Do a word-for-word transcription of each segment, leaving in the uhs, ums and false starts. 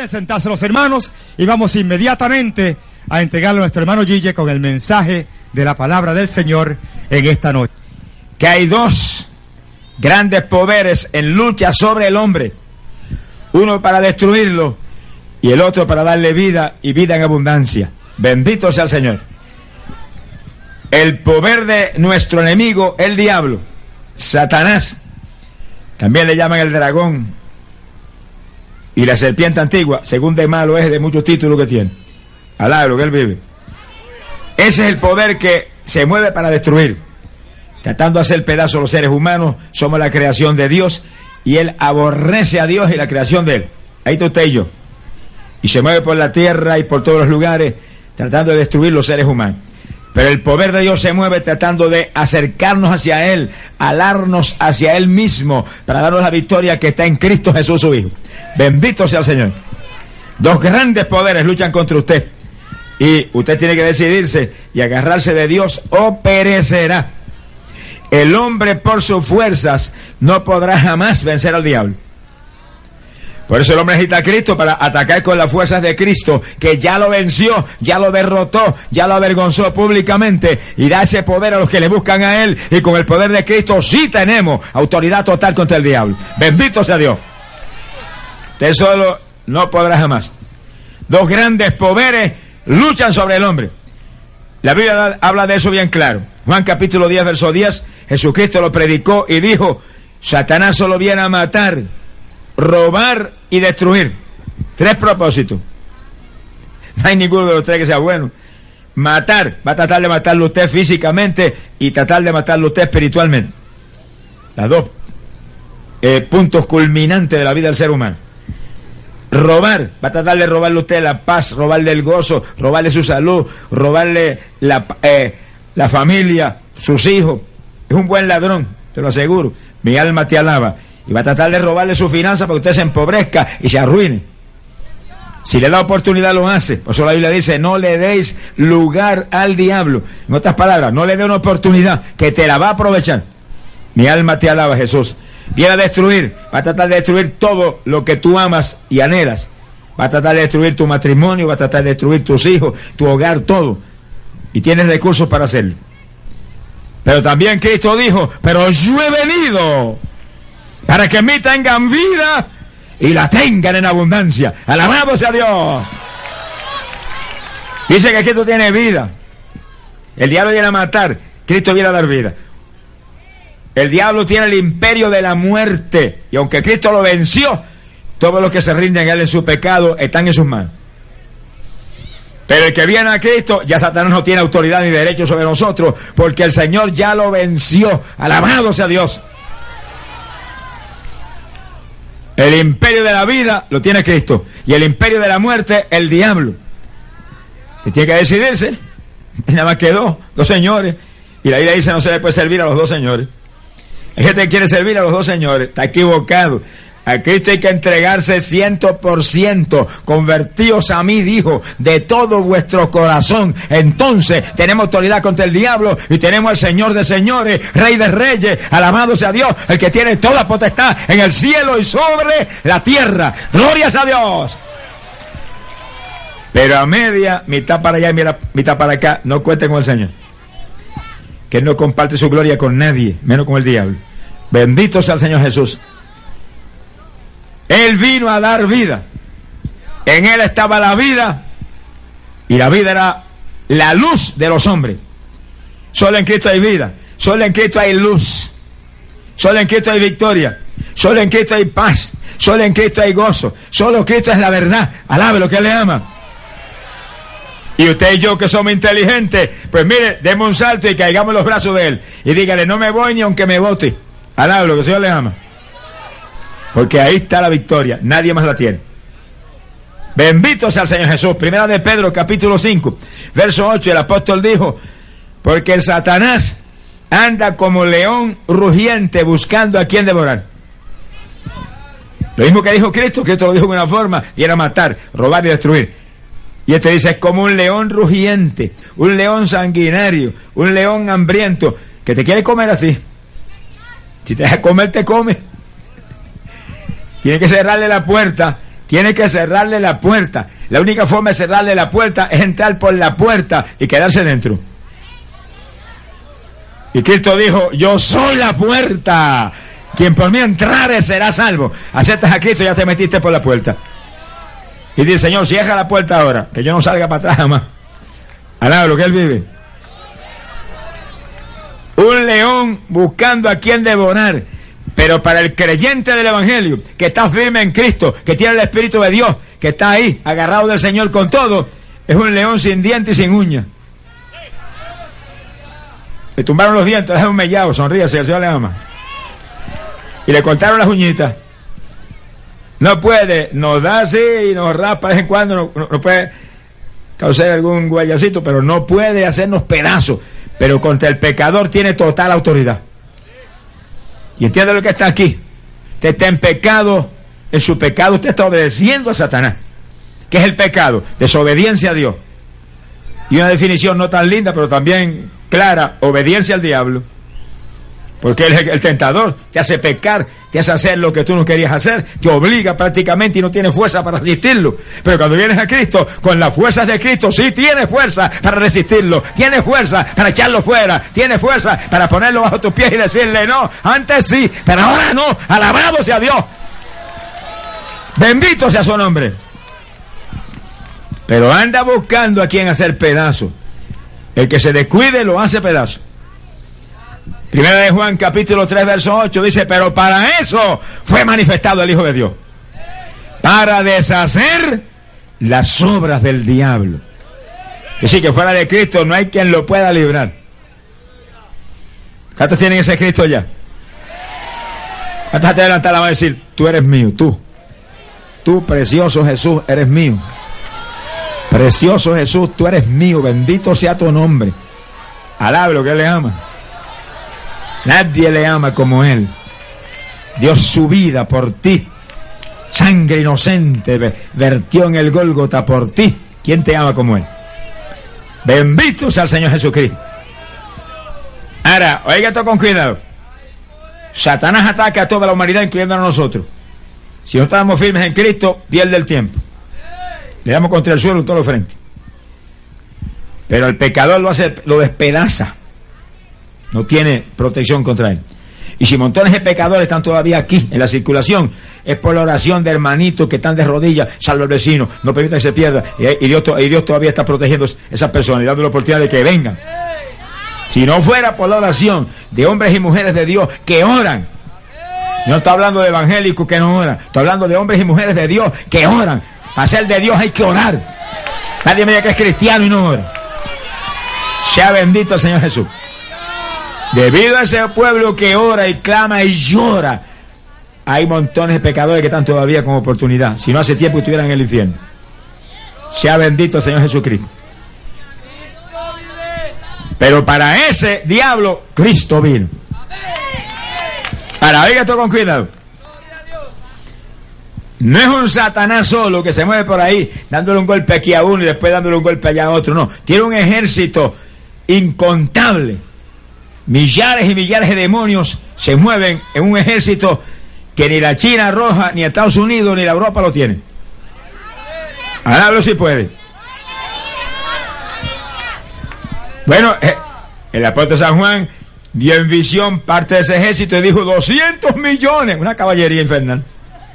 Pueden sentarse los hermanos y vamos inmediatamente a entregarle a nuestro hermano Gille con el mensaje de la palabra del Señor en esta noche. Que hay dos grandes poderes en lucha sobre el hombre, uno para destruirlo y el otro para darle vida y vida en abundancia. Bendito sea el Señor. El poder de nuestro enemigo, el diablo, Satanás, también le llaman el dragón y la serpiente antigua, según de malo es de muchos títulos que tiene. Alá, lo que él vive. Ese es el poder que se mueve para destruir, tratando de hacer pedazos a los seres humanos. Somos la creación de Dios y él aborrece a Dios y la creación de él. Ahí está usted y yo. Y se mueve por la tierra y por todos los lugares tratando de destruir los seres humanos. Pero el poder de Dios se mueve tratando de acercarnos hacia Él, alarnos hacia Él mismo, para darnos la victoria que está en Cristo Jesús su Hijo. Bendito sea el Señor. Dos grandes poderes luchan contra usted. Y usted tiene que decidirse y agarrarse de Dios o perecerá. El hombre por sus fuerzas no podrá jamás vencer al diablo. Por eso el hombre necesita a Cristo para atacar con las fuerzas de Cristo, que ya lo venció, ya lo derrotó, ya lo avergonzó públicamente, y da ese poder a los que le buscan a Él, y con el poder de Cristo sí tenemos autoridad total contra el diablo. Bendito sea Dios. Usted solo no podrá jamás. Dos grandes poderes luchan sobre el hombre. La Biblia habla de eso bien claro. Juan capítulo diez, verso diez, Jesucristo lo predicó y dijo: Satanás solo viene a matar, robar y destruir. Tres propósitos. No hay ninguno de los tres que sea bueno. Matar, va a tratar de matarlo usted físicamente y tratar de matarlo usted espiritualmente. Las dos eh, puntos culminantes de la vida del ser humano. Robar, va a tratar de robarle a usted la paz, robarle el gozo, robarle su salud, robarle la, eh, la familia, sus hijos. Es un buen ladrón, te lo aseguro. Mi alma te alaba. Y va a tratar de robarle su finanza para que usted se empobrezca y se arruine. Si le da oportunidad lo hace. Por eso la Biblia dice: no le deis lugar al diablo. En otras palabras, no le dé una oportunidad, que te la va a aprovechar. Mi alma te alaba, Jesús. Viene a destruir, va a tratar de destruir todo lo que tú amas y anhelas. Va a tratar de destruir tu matrimonio, va a tratar de destruir tus hijos, tu hogar, todo. Y tienes recursos para hacerlo. Pero también Cristo dijo: pero yo he venido para que en mí tengan vida y la tengan en abundancia. Alabado sea Dios. Dice que Cristo tiene vida. El diablo viene a matar, Cristo viene a dar vida. El diablo tiene el imperio de la muerte, y aunque Cristo lo venció, todos los que se rinden a Él en su pecado están en sus manos. Pero el que viene a Cristo, ya Satanás no tiene autoridad ni derecho sobre nosotros, porque el Señor ya lo venció. Alabado sea Dios. El imperio de la vida lo tiene Cristo, y el imperio de la muerte, el diablo. Y tiene que decidirse. Y nada más que dos, dos señores. Y la Biblia dice: no se le puede servir a los dos señores. Hay gente que quiere servir a los dos señores. Está equivocado. A Cristo hay que entregarse ciento por ciento. Convertíos a mí, dijo, de todo vuestro corazón. Entonces tenemos autoridad contra el diablo y tenemos al Señor de señores, Rey de reyes. Alabado sea Dios, el que tiene toda potestad en el cielo y sobre la tierra. Glorias a Dios. Pero a media, mitad para allá y mitad para acá, no cuenten con el Señor, que Él no comparte su gloria con nadie, menos con el diablo. Bendito sea el Señor Jesús. Él vino a dar vida. En Él estaba la vida, y la vida era la luz de los hombres. Solo en Cristo hay vida, solo en Cristo hay luz, solo en Cristo hay victoria, solo en Cristo hay paz, solo en Cristo hay gozo, solo Cristo es la verdad. Alabe lo que Él le ama. Y usted y yo, que somos inteligentes, pues mire, demos un salto y caigamos en los brazos de Él y dígale: no me voy ni aunque me vote. Alabe lo que el Señor le ama, porque ahí está la victoria, nadie más la tiene. Bendito sea el Señor Jesús. Primera de Pedro capítulo cinco, verso ocho, el apóstol dijo: porque el Satanás anda como león rugiente buscando a quien devorar. Lo mismo que dijo Cristo. Cristo lo dijo de una forma: viene a matar, robar y destruir. Y este dice: es como un león rugiente, un león sanguinario, un león hambriento, que te quiere comer así. Si te deja comer, te come. Tiene que cerrarle la puerta tiene que cerrarle la puerta. La única forma de cerrarle la puerta es entrar por la puerta y quedarse dentro. Y Cristo dijo, yo soy la puerta. Quien por mí entrare será salvo. Aceptas a Cristo y ya te metiste por la puerta. Y dice, Señor, cierra la puerta ahora, que yo no salga para atrás jamás. Alaba lo que Él vive. Un león buscando a quien devorar. Pero para el creyente del Evangelio, que está firme en Cristo, que tiene el Espíritu de Dios, que está ahí, agarrado del Señor con todo, es un león sin dientes y sin uñas. Le tumbaron los dientes, es un mellado, sonríase, el Señor le ama. Y le cortaron las uñitas. No puede, nos da así y nos raspa de vez en cuando, no, no, no puede causar algún guayacito, pero no puede hacernos pedazos. Pero contra el pecador tiene total autoridad. Y entiende lo que está aquí. Usted está en pecado, en su pecado usted está obedeciendo a Satanás. ¿Qué es el pecado? Desobediencia a Dios. Y una definición no tan linda, pero también clara, obediencia al diablo. Porque él es el tentador, te hace pecar, te hace hacer lo que tú no querías hacer, te obliga prácticamente y no tienes fuerza para resistirlo. Pero cuando vienes a Cristo, con las fuerzas de Cristo, sí tienes fuerza para resistirlo, tienes fuerza para echarlo fuera, tienes fuerza para ponerlo bajo tus pies y decirle no, antes sí, pero ahora no, alabado sea Dios. Bendito sea su nombre. Pero anda buscando a quien hacer pedazo. El que se descuide lo hace pedazo. Primera de Juan capítulo tres verso ocho dice, pero para eso fue manifestado el Hijo de Dios, para deshacer las obras del diablo. Que sí, que fuera de Cristo no hay quien lo pueda librar. ¿Cuántos tienen ese Cristo ya? ¿Cuántos te levantan la mano y decir, tú eres mío, tú? Tú, precioso Jesús, eres mío. Precioso Jesús, tú eres mío, bendito sea tu nombre. Alaba lo que Él le ama. Nadie le ama como Él. Dio su vida por ti. Sangre inocente vertió en el Gólgota por ti. ¿Quién te ama como Él? Bendito sea el Señor Jesucristo. Ahora, oiga esto con cuidado. Satanás ataca a toda la humanidad, incluyendo a nosotros. Si no estamos firmes en Cristo, pierde el tiempo. Le damos contra el suelo en todos los frentes. Pero el pecador lo hace, lo despedaza. No tiene protección contra él. Y si montones de pecadores están todavía aquí en la circulación, es por la oración de hermanitos que están de rodillas, salva al vecino, no permita que se pierda. Y, y, Dios, y Dios todavía está protegiendo a esas personas y dando la oportunidad de que vengan. Si no fuera por la oración de hombres y mujeres de Dios que oran, yo no estoy hablando de evangélicos que no oran, estoy hablando de hombres y mujeres de Dios que oran. Para ser de Dios hay que orar. Nadie me diga que es cristiano y no ora. Sea bendito el Señor Jesús. Debido a ese pueblo que ora y clama y llora, hay montones de pecadores que están todavía con oportunidad. Si no hace tiempo estuvieran en el infierno. Sea bendito el Señor Jesucristo. Pero para ese diablo, Cristo vino. Para, oiga esto con cuidado. No es un Satanás solo que se mueve por ahí dándole un golpe aquí a uno y después dándole un golpe allá a otro. No, tiene un ejército incontable. Millares y millares de demonios se mueven en un ejército que ni la China roja, ni Estados Unidos, ni la Europa lo tienen. Hablo si puede. Bueno, eh, el apóstol San Juan vio en visión parte de ese ejército y dijo doscientos millones, una caballería infernal.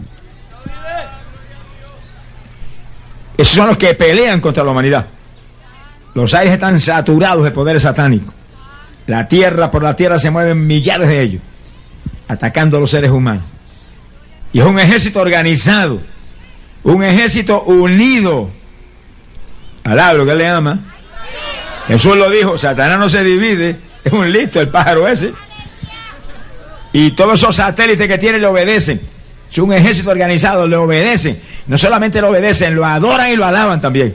Esos son los que pelean contra la humanidad. Los aires están saturados de poderes satánicos. La tierra, por la tierra se mueven millares de ellos, atacando a los seres humanos. Y es un ejército organizado, un ejército unido. Alaba lo que Él le ama. Jesús lo dijo, Satanás no se divide, es un listo el pájaro ese. Y todos esos satélites que tiene le obedecen. Es un ejército organizado, le obedecen. No solamente le obedecen, lo adoran y lo alaban también.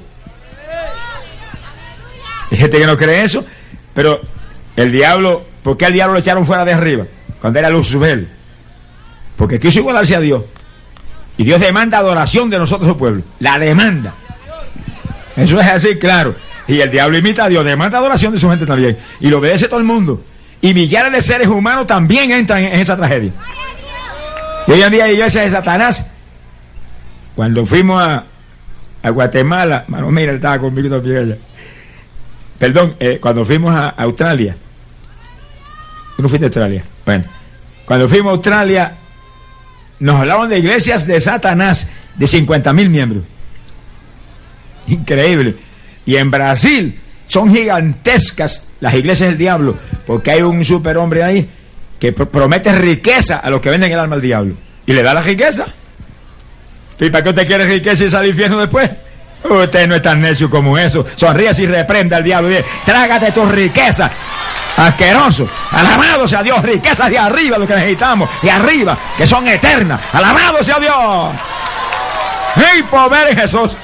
Hay gente que no cree eso, pero el diablo, ¿por qué al diablo lo echaron fuera de arriba? Cuando era Luzbel. Porque quiso igualarse a Dios. Y Dios demanda adoración de nosotros, su pueblo. La demanda. Eso es así, claro. Y el diablo imita a Dios, demanda adoración de su gente también. Y lo obedece todo el mundo. Y millares de seres humanos también entran en esa tragedia. Y hoy en día hay iglesias de Satanás Cuando fuimos a, a Guatemala, mano, mira, él estaba conmigo también allá. Perdón, eh, cuando fuimos a, a Australia. ¿Tú no fuiste a Australia? Bueno, cuando fuimos a Australia, nos hablaban de iglesias de Satanás de cincuenta mil miembros. Increíble. Y en Brasil son gigantescas las iglesias del diablo, porque hay un superhombre ahí que pr- promete riqueza a los que venden el alma al diablo. Y le da la riqueza. ¿Y para qué usted quiere riqueza y sale al infierno después? Usted no es tan necio como eso. Sonríe y reprenda al diablo y dice: trágate tu riqueza, asqueroso. Alabado sea Dios. Riquezas de arriba, lo que necesitamos, de arriba, que son eternas. Alabado sea Dios. ¡Hey, poder Jesús!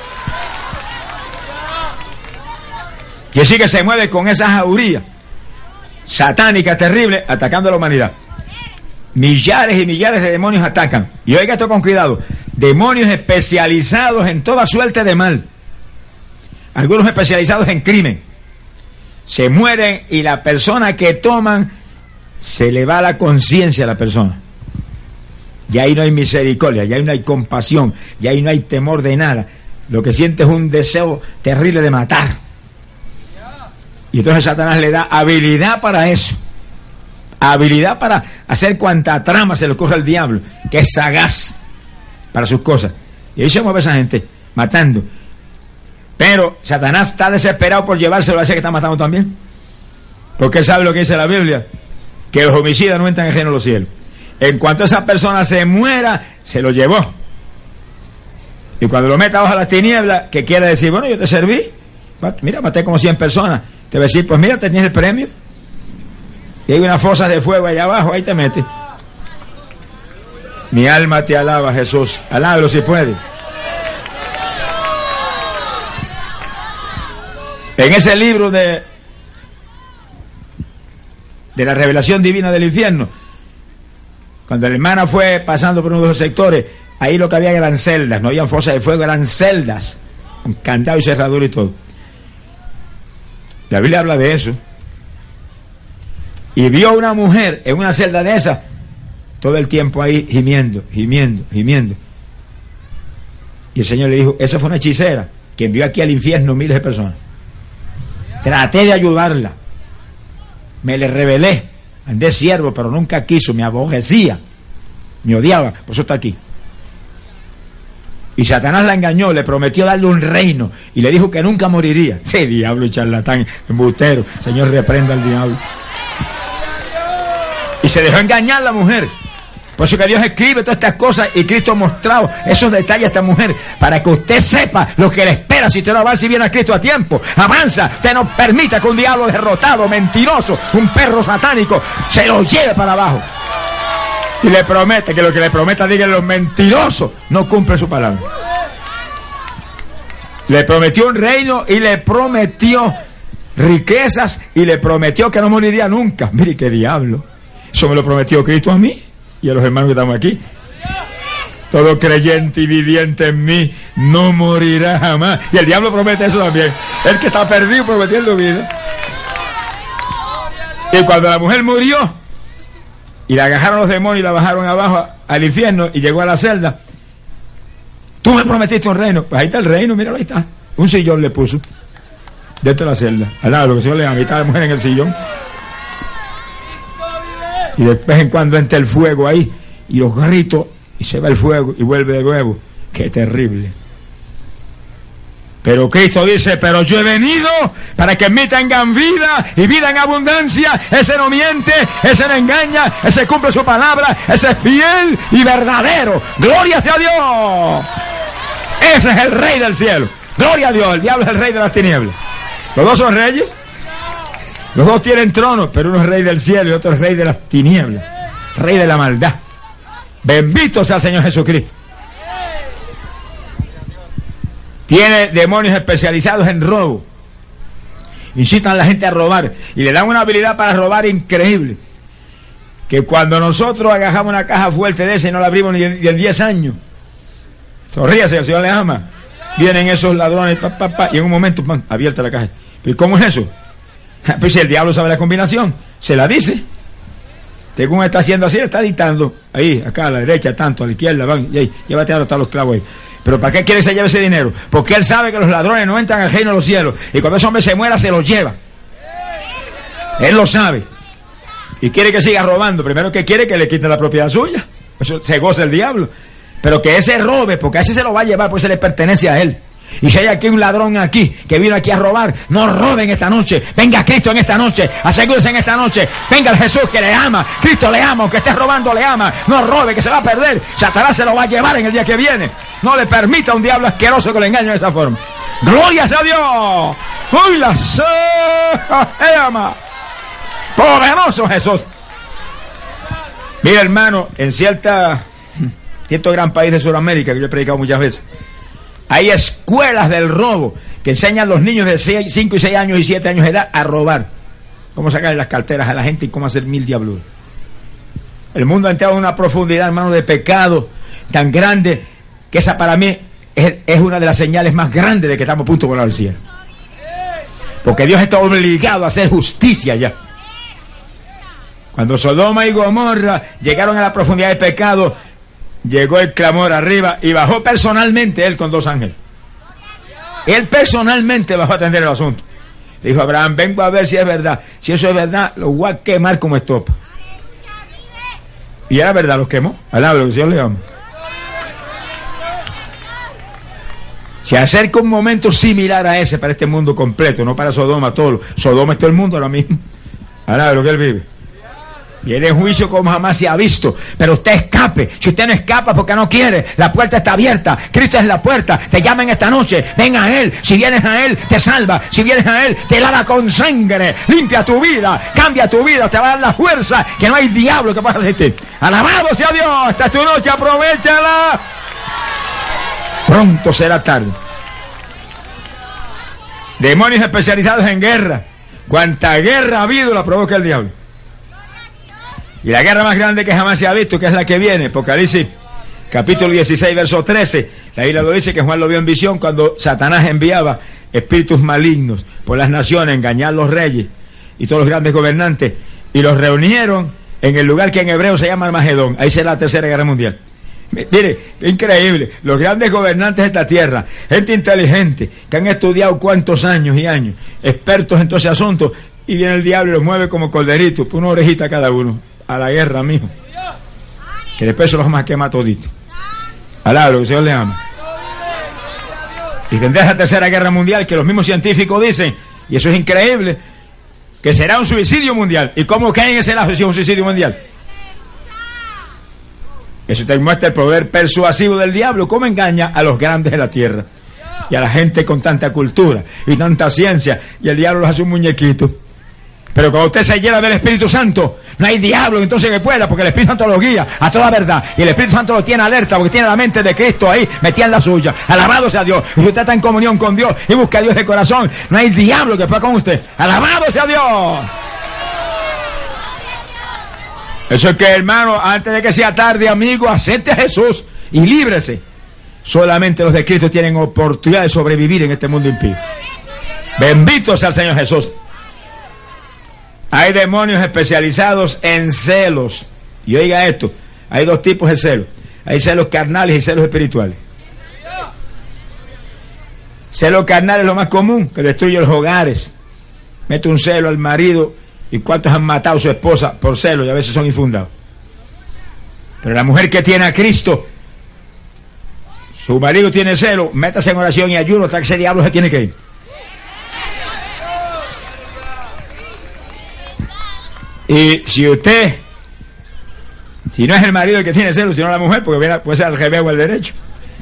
Y así que se mueve con esa jauría satánica terrible, atacando a la humanidad. Millares y millares de demonios atacan. Y oiga esto con cuidado: demonios especializados en toda suerte de mal, algunos especializados en crimen. Se mueren y la persona que toman, se le va la conciencia a la persona. Y ahí no hay misericordia, y ahí no hay compasión, y ahí no hay temor de nada. Lo que siente es un deseo terrible de matar. Y entonces Satanás le da habilidad para eso, habilidad para hacer cuanta trama se le ocurre al diablo, que es sagaz para sus cosas. Y ahí se mueve esa gente matando. Pero Satanás está desesperado por llevárselo a ese que está matando también, porque él sabe lo que dice la Biblia, que los homicidas no entran en el reino de los cielos. En cuanto esa persona se muera, se lo llevó. Y cuando lo meta bajo las tinieblas, ¿qué quiere decir? Bueno, yo te serví, mira, maté como cien personas. Te va a decir: pues mira, te tienes el premio. Y hay unas fosas de fuego allá abajo, ahí te metes. Mi alma te alaba, Jesús. Alábalo si puede. En ese libro de de la revelación divina del infierno, cuando la hermana fue pasando por uno de los sectores, ahí lo que había eran celdas, no habían fosas de fuego, eran celdas, con candado y cerradura y todo. La Biblia habla de eso. Y vio una mujer en una celda de esas, todo el tiempo ahí gimiendo, gimiendo, gimiendo. Y el Señor le dijo: esa fue una hechicera que envió aquí al infierno miles de personas. Traté de ayudarla, me le rebelé, andé siervo, pero nunca quiso, me aborrecía, me odiaba, por eso está aquí. Y Satanás la engañó, le prometió darle un reino y le dijo que nunca moriría. Sí, diablo y charlatán, embustero. Señor, reprenda al diablo. Y se dejó engañar la mujer. Por eso que Dios escribe todas estas cosas y Cristo ha mostrado esos detalles a esta mujer, para que usted sepa lo que le espera si usted no avanza y viene a Cristo a tiempo. Avanza, usted no permita que un diablo derrotado, mentiroso, un perro satánico, se lo lleve para abajo. Y le promete que lo que le prometa, digan los mentirosos, no cumple su palabra. Le prometió un reino y le prometió riquezas y le prometió que no moriría nunca. Mire qué diablo. Eso me lo prometió Cristo a mí y a los hermanos que estamos aquí. Todo creyente y viviente en mí no morirá jamás. Y el diablo promete eso también. El que está perdido prometiendo vida. Y cuando la mujer murió y la agarraron los demonios y la bajaron abajo al infierno y llegó a la celda, tú me prometiste un reino. Pues ahí está el reino, míralo, ahí está. Un sillón le puso dentro de la celda, al lado, lo que el Señor le da, mitad de la mujer en el sillón. Y de vez en cuando entra el fuego ahí y los gritos y se va el fuego y vuelve de nuevo. Qué terrible. Pero Cristo dice: pero yo he venido para que en mí tengan vida y vida en abundancia. Ese no miente, ese no engaña, ese cumple su palabra, ese es fiel y verdadero. Gloria sea a Dios. Ese es el rey del cielo. Gloria a Dios. El diablo es el rey de las tinieblas. Los dos son reyes. Los dos tienen tronos, pero uno es rey del cielo y otro es rey de las tinieblas, rey de la maldad. Bendito sea el Señor Jesucristo. Tiene demonios especializados en robo. Incitan a la gente a robar y le dan una habilidad para robar increíble, que cuando nosotros agajamos una caja fuerte de esa y no la abrimos ni en diez años, sonríase, el Señor le ama, vienen esos ladrones, pa, pa, pa, y en un momento, pan, abierta la caja. ¿Pero cómo es eso? Pues si el diablo sabe la combinación, se la dice. Según está haciendo así, le está dictando. Ahí, acá a la derecha, tanto, a la izquierda, van, y ahí, llévate a los clavos ahí. Pero ¿para qué quiere que se lleve ese dinero? Porque él sabe que los ladrones no entran al reino de los cielos. Y cuando ese hombre se muera, se los lleva. Él lo sabe. Y quiere que siga robando. Primero que quiere que le quiten la propiedad suya. Eso se goza el diablo. Pero que ese robe, porque a ese se lo va a llevar, porque se le pertenece a él. Y si hay aquí un ladrón aquí, que vino aquí a robar, no roben esta noche. Venga Cristo en esta noche, asegúrese en esta noche. Venga el Jesús que le ama, Cristo le ama, aunque esté robando le ama. No robe, que se va a perder. Satanás se lo va a llevar en el día que viene. No le permita a un diablo asqueroso que le engañe de esa forma. ¡Gloria a Dios! ¡Uy, la se ama! ¡Poderoso Jesús! Mira, hermano, en cierta, cierto gran país de Sudamérica, que yo he predicado muchas veces, hay escuelas del robo que enseñan a los niños de cinco y seis años y siete años de edad a robar. Cómo sacar las carteras a la gente y cómo hacer mil diabluras. El mundo ha entrado en una profundidad, hermano, de pecado tan grande que esa para mí es, es una de las señales más grandes de que estamos a punto de volar al cielo. Porque Dios está obligado a hacer justicia ya. Cuando Sodoma y Gomorra llegaron a la profundidad de pecado, llegó el clamor arriba y bajó personalmente él con dos ángeles. Él personalmente bajó a atender el asunto. Le dijo a Abraham, vengo a ver si es verdad. Si eso es verdad, lo voy a quemar como estopa. Y era verdad, los quemó. Alaba lo que el Señor le ama. Se acerca un momento similar a ese para este mundo completo, no para Sodoma, todo. Sodoma es todo el mundo ahora mismo. Alaba lo que él vive. Viene en juicio como jamás se ha visto. Pero usted escape. Si usted no escapa porque no quiere, la puerta está abierta. Cristo es la puerta. Te llaman esta noche. Ven a Él. Si vienes a Él, te salva. Si vienes a Él, te lava con sangre. Limpia tu vida. Cambia tu vida. Te va a dar la fuerza que no hay diablo que pueda resistir. Alabado sea Dios. Esta es tu noche. Aprovechala. Pronto será tarde. Demonios especializados en guerra. Cuanta guerra ha habido la provoca el diablo. Y la guerra más grande que jamás se ha visto, que es la que viene, Apocalipsis capítulo dieciséis, verso trece, la Biblia lo dice que Juan lo vio en visión cuando Satanás enviaba espíritus malignos por las naciones, engañar a los reyes y todos los grandes gobernantes, y los reunieron en el lugar que en hebreo se llama Armagedón. Ahí será la tercera guerra mundial. Mire, qué increíble, los grandes gobernantes de esta tierra, gente inteligente, que han estudiado cuántos años y años, expertos en todo ese asunto, y viene el diablo y los mueve como corderitos, por una orejita cada uno. A la guerra, mijo. Que después se los más quema todito. Alá, lo que el Señor le ama. Y vendrá esa tercera guerra mundial que los mismos científicos dicen, y eso es increíble, que será un suicidio mundial. ¿Y cómo creen que será un suicidio mundial? Eso te muestra el poder persuasivo del diablo, cómo engaña a los grandes de la tierra y a la gente con tanta cultura y tanta ciencia, y el diablo los hace un muñequito. Pero cuando usted se llena del Espíritu Santo, no hay diablo entonces que pueda, porque el Espíritu Santo lo guía a toda verdad, y el Espíritu Santo lo tiene alerta, porque tiene la mente de Cristo ahí metida en la suya. Alabado sea Dios. Y si usted está en comunión con Dios y busca a Dios de corazón, no hay diablo que pueda con usted. Alabado sea Dios. Eso es que, hermano, antes de que sea tarde, amigo, acepte a Jesús y líbrese. Solamente los de Cristo tienen oportunidad de sobrevivir en este mundo impío. Bendito sea el Señor Jesús. Hay demonios especializados en celos. Y oiga esto, hay dos tipos de celos. Hay celos carnales y celos espirituales. Celos carnales es lo más común, que destruye los hogares. Mete un celo al marido, y cuántos han matado a su esposa por celos, y a veces son infundados. Pero la mujer que tiene a Cristo, su marido tiene celo, métase en oración y ayuno hasta que ese diablo se tiene que ir. Y si usted, si no es el marido el que tiene celos, sino la mujer, porque viene, puede ser al revés o al derecho,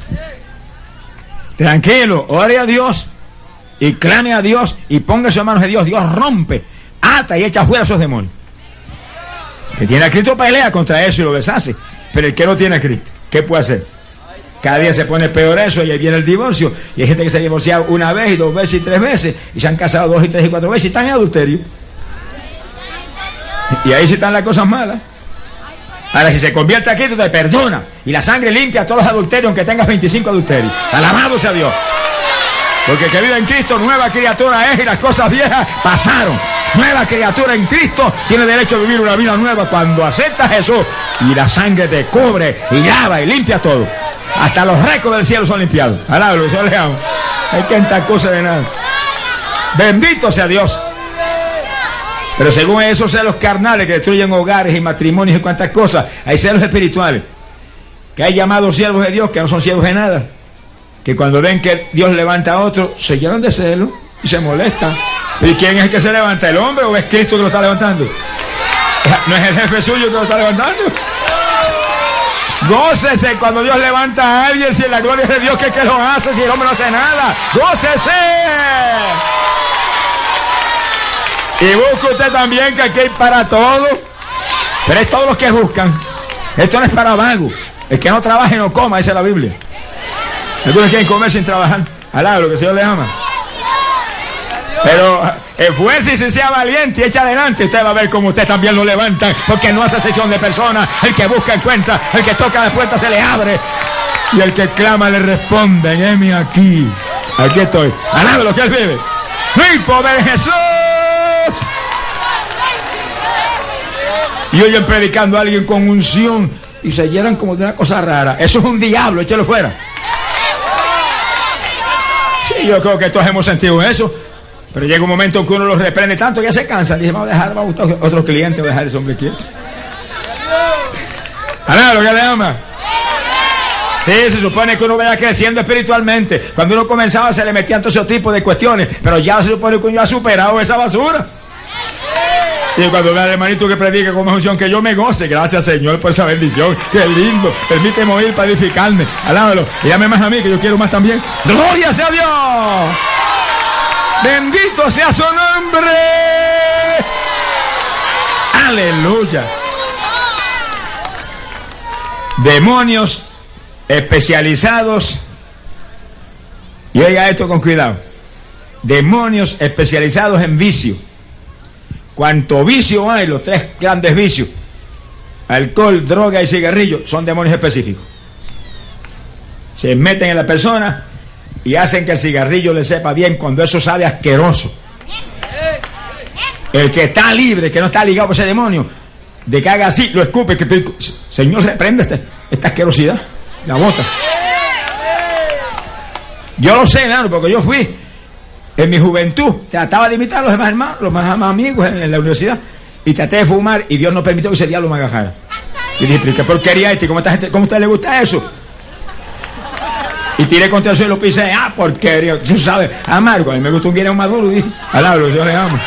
tranquilo, ore a Dios y clame a Dios y ponga sus manos de Dios. Dios rompe, ata y echa fuera a esos demonios. Que tiene a Cristo pelea contra eso y lo deshace, pero el que no tiene a Cristo, ¿qué puede hacer? Cada día se pone peor eso, y ahí viene el divorcio, y hay gente que se ha divorciado una vez y dos veces y tres veces, y se han casado dos y tres y cuatro veces y están en adulterio. Y ahí sí están las cosas malas. Ahora, si se convierte a Cristo, te perdona, y la sangre limpia a todos los adulterios, aunque tengas veinticinco adulterios. Alabado sea Dios. Porque el que vive en Cristo, nueva criatura es, y las cosas viejas pasaron. nueva criatura en Cristo, tiene derecho a vivir una vida nueva cuando acepta a Jesús. Y la sangre te cubre y lava y limpia todo. Hasta los récords del cielo son limpiados. Alablo, eso le amo. Hay que tanta cosa de nada. Bendito sea Dios. Pero según esos celos carnales que destruyen hogares y matrimonios y cuantas cosas, hay celos espirituales. Que hay llamados siervos de Dios que no son siervos de nada. Que cuando ven que Dios levanta a otro, se llenan de celos y se molestan. ¿Pero quién es el que se levanta? ¿El hombre o es Cristo que lo está levantando? ¿No es el jefe suyo que lo está levantando? Gócese cuando Dios levanta a alguien, si la gloria es de Dios, que, que lo hace, si el hombre no hace nada. ¡Gócese! Y busca usted también que aquí hay para todo, pero es todos los que buscan. Esto no es para vagos. El que no trabaje no coma, dice la Biblia. Algunos quieren comer sin trabajar. Alá, lo que el Señor le ama. Pero esfuerce y se sea valiente y echa adelante. Usted va a ver cómo usted también lo levantan, porque no hace excepción de personas. El que busca encuentra, el que toca la puerta se le abre, y el que clama le responden. Heme aquí, aquí estoy. Alá, lo que Él vive. ¡Mi poder Jesús! Y oyen predicando a alguien con unción y se llenan como de una cosa rara. Eso es un diablo, échalo fuera. Sí, yo creo que todos hemos sentido eso. Pero llega un momento en que uno los reprende tanto que ya se cansan. Dice, vamos a dejar, vamos a buscar otro cliente, voy a dejar ese hombre quieto. ¿A lo que le ama? Sí, se supone que uno vaya creciendo espiritualmente. Cuando uno comenzaba se le metían todo ese tipo de cuestiones, pero ya se supone que uno ya ha superado esa basura. Y cuando vea al hermanito que predica con más unción, que yo me goce. Gracias, Señor, por esa bendición. Qué lindo. Permíteme oír para edificarme. Alábalo. Y llame más a mí, que yo quiero más también. ¡Gloria sea Dios! ¡Bendito sea su nombre! ¡Aleluya! Demonios especializados. Y oiga esto con cuidado. Demonios especializados en vicio. Cuanto vicio hay, los tres grandes vicios, alcohol, droga y cigarrillo, son demonios específicos. Se meten en la persona y hacen que el cigarrillo le sepa bien cuando eso sabe asqueroso. El que está libre, que no está ligado por ese demonio, de que haga así, lo escupe, que Señor, reprende esta, esta asquerosidad, la bota. Yo lo sé, hermano, porque yo fui en mi juventud, trataba de imitar a los demás hermanos, los más amigos en, en la universidad, y traté de fumar, y Dios no permitió que ese diablo me agajara. Y dije, pero qué porquería este, ¿cómo, esta gente, ¿cómo a usted le gusta eso? Y tiré contra el suelo y pisé, ah, porquería, tú sabes, amargo, a mí me gusta un guineo maduro, y dije, alablo, yo le amo.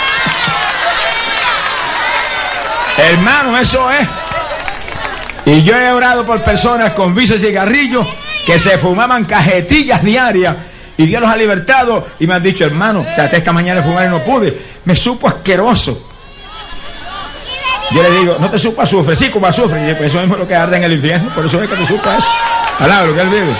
Hermano, eso es. Y yo he orado por personas con vicio de cigarrillo que se fumaban cajetillas diarias, y Dios los ha libertado, y me han dicho, hermano, traté esta mañana de fumar y no pude, me supo asqueroso. Yo le digo, no te supo azufre, sí, como azufre, y digo, pues eso mismo es lo que arde en el infierno, por eso es que te supo eso. Alabro, que Él vive.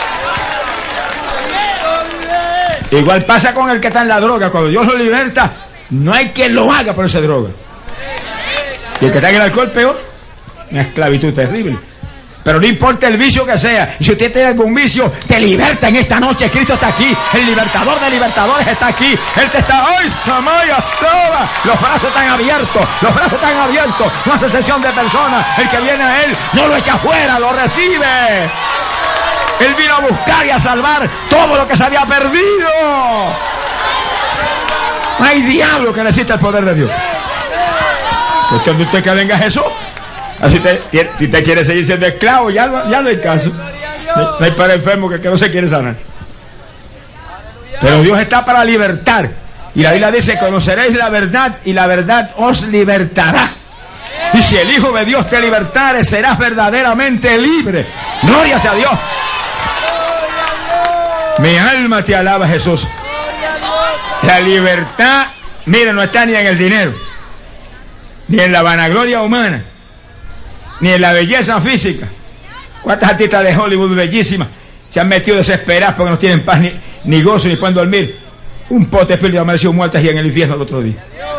Igual pasa con el que está en la droga, cuando Dios lo liberta, no hay quien lo haga por esa droga. Y el que está en el alcohol, peor, una esclavitud terrible. Pero no importa el vicio que sea, si usted tiene algún vicio, te liberta en esta noche. Cristo está aquí, el libertador de libertadores está aquí. Él te está hoy, Samaya Soba. Los brazos están abiertos, los brazos están abiertos. No hace excepción de personas. El que viene a Él no lo echa fuera, lo recibe. Él vino a buscar y a salvar todo lo que se había perdido. No hay diablo que necesite el poder de Dios. Cuestión de usted que venga a Jesús. Si usted, si usted quiere seguir siendo esclavo, ya, ya no hay caso. No hay para enfermo que, que no se quiere sanar. Pero Dios está para libertar. Y la Biblia dice, conoceréis la verdad y la verdad os libertará. Y si el Hijo de Dios te libertare, serás verdaderamente libre. Gloria sea a Dios. Mi alma te alaba, Jesús. La libertad, mire, no está ni en el dinero, ni en la vanagloria humana, ni en la belleza física. ¿Cuántas artistas de Hollywood bellísimas se han metido desesperadas porque no tienen paz, ni, ni gozo, ni pueden dormir? Un pote de espíritu amaneció muertas y en el infierno el otro día.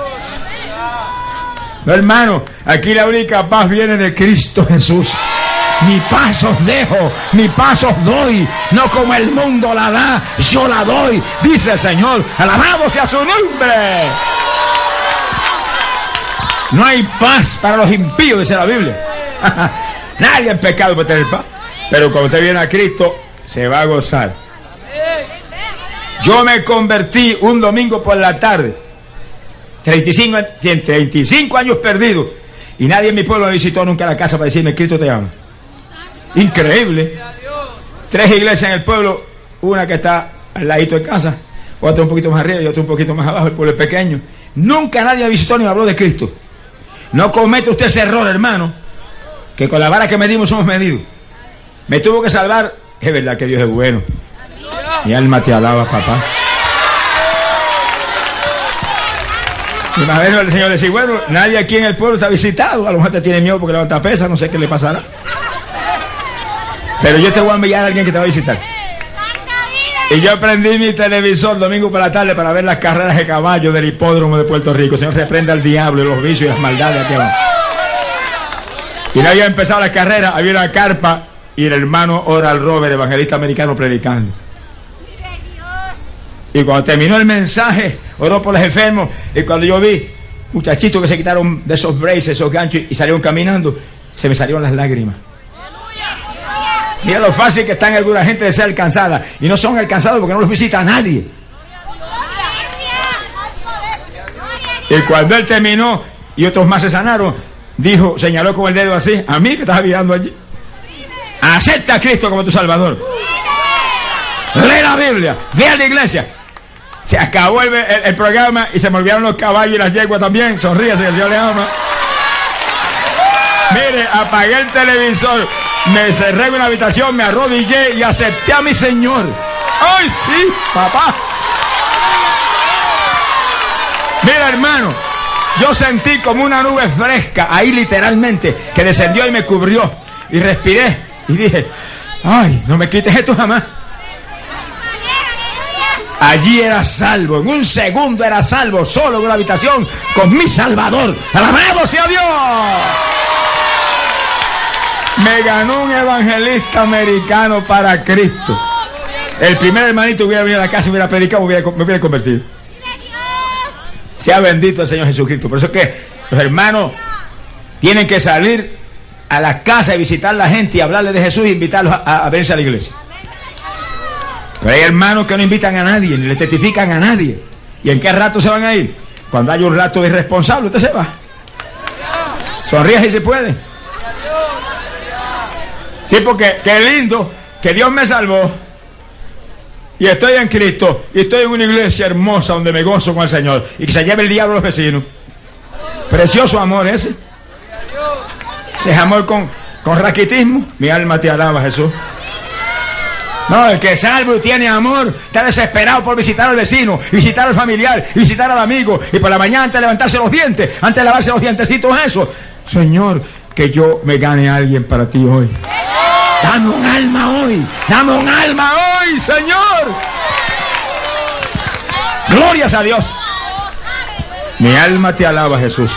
No, hermano, aquí la única paz viene de Cristo Jesús. Mi paz os dejo, mi paz os doy, no como el mundo la da, yo la doy, dice el Señor. Alabado sea su nombre. No hay paz para los impíos, dice la Biblia. Nadie en pecado puede tener paz. Pero cuando usted viene a Cristo, se va a gozar. Yo me convertí un domingo por la tarde. treinta y cinco, treinta y cinco años perdidos. Y nadie en mi pueblo me visitó nunca a la casa para decirme, Cristo te ama. Increíble. Tres iglesias en el pueblo. Una que está al ladito de casa, otra un poquito más arriba y otra un poquito más abajo. El pueblo es pequeño. Nunca nadie me visitó ni me habló de Cristo. No comete usted ese error, hermano, que con la vara que medimos somos medidos. Me tuvo que salvar. Es verdad que Dios es bueno. Mi alma te alaba, papá. Y más o menos el Señor le dice, bueno, nadie aquí en el pueblo está visitado. A lo mejor te tiene miedo porque levanta pesa, no sé qué le pasará. Pero yo te voy a enviar a alguien que te va a visitar. Y yo prendí mi televisor domingo por la tarde para ver las carreras de caballo del hipódromo de Puerto Rico. Señor, reprenda al diablo y los vicios y las maldades que van. Y no había empezado la carrera, había una carpa y el hermano Oral Robert, evangelista americano, predicando. Y cuando terminó el mensaje, oró por los enfermos. Y cuando yo vi muchachitos que se quitaron de esos braces, esos ganchos y salieron caminando, se me salieron las lágrimas. Mira lo fácil que están alguna gente de ser alcanzada. Y no son alcanzados porque no los visita nadie. Y cuando él terminó y otros más se sanaron, dijo, señaló con el dedo así, a mí que estás mirando allí. Acepta a Cristo como tu Salvador. Lee la Biblia, ve a la iglesia. Se acabó el, el, el programa y se me olvidaron los caballos y las yeguas también. Sonríase que el Señor le ama. Mire, apagué el televisor, me cerré en una habitación, me arrodillé y acepté a mi Señor. ¡Ay, sí, papá! Mira, hermano, yo sentí como una nube fresca, ahí literalmente, que descendió y me cubrió. Y respiré y dije, ¡ay, no me quites esto jamás! Allí era salvo, en un segundo era salvo, solo en una habitación con mi Salvador. ¡Alabado sea Dios! Me ganó un evangelista americano para Cristo. El primer hermanito que hubiera venido a la casa y hubiera predicado, me hubiera, me hubiera convertido. Sea bendito el Señor Jesucristo. Por eso es que los hermanos tienen que salir a la casa y visitar a la gente y hablarles de Jesús e invitarlos a, a venirse a la iglesia. Pero hay hermanos que no invitan a nadie, ni le testifican a nadie. ¿Y en qué rato se van a ir? Cuando hay un rato de irresponsable, usted se va. Sonríe si se puede. Sí, porque qué lindo que Dios me salvó y estoy en Cristo y estoy en una iglesia hermosa donde me gozo con el Señor y que se lleve el diablo a los vecinos. Precioso amor ese. Ese amor con, con raquitismo. Mi alma te alaba, Jesús. No, el que es salvo y tiene amor está desesperado por visitar al vecino, visitar al familiar, visitar al amigo, y por la mañana antes de levantarse los dientes, antes de lavarse los dientecitos, eso. Señor, que yo me gane a alguien para ti hoy. Dame un alma hoy, dame un alma hoy, Señor. Glorias a Dios. Mi alma te alaba, Jesús.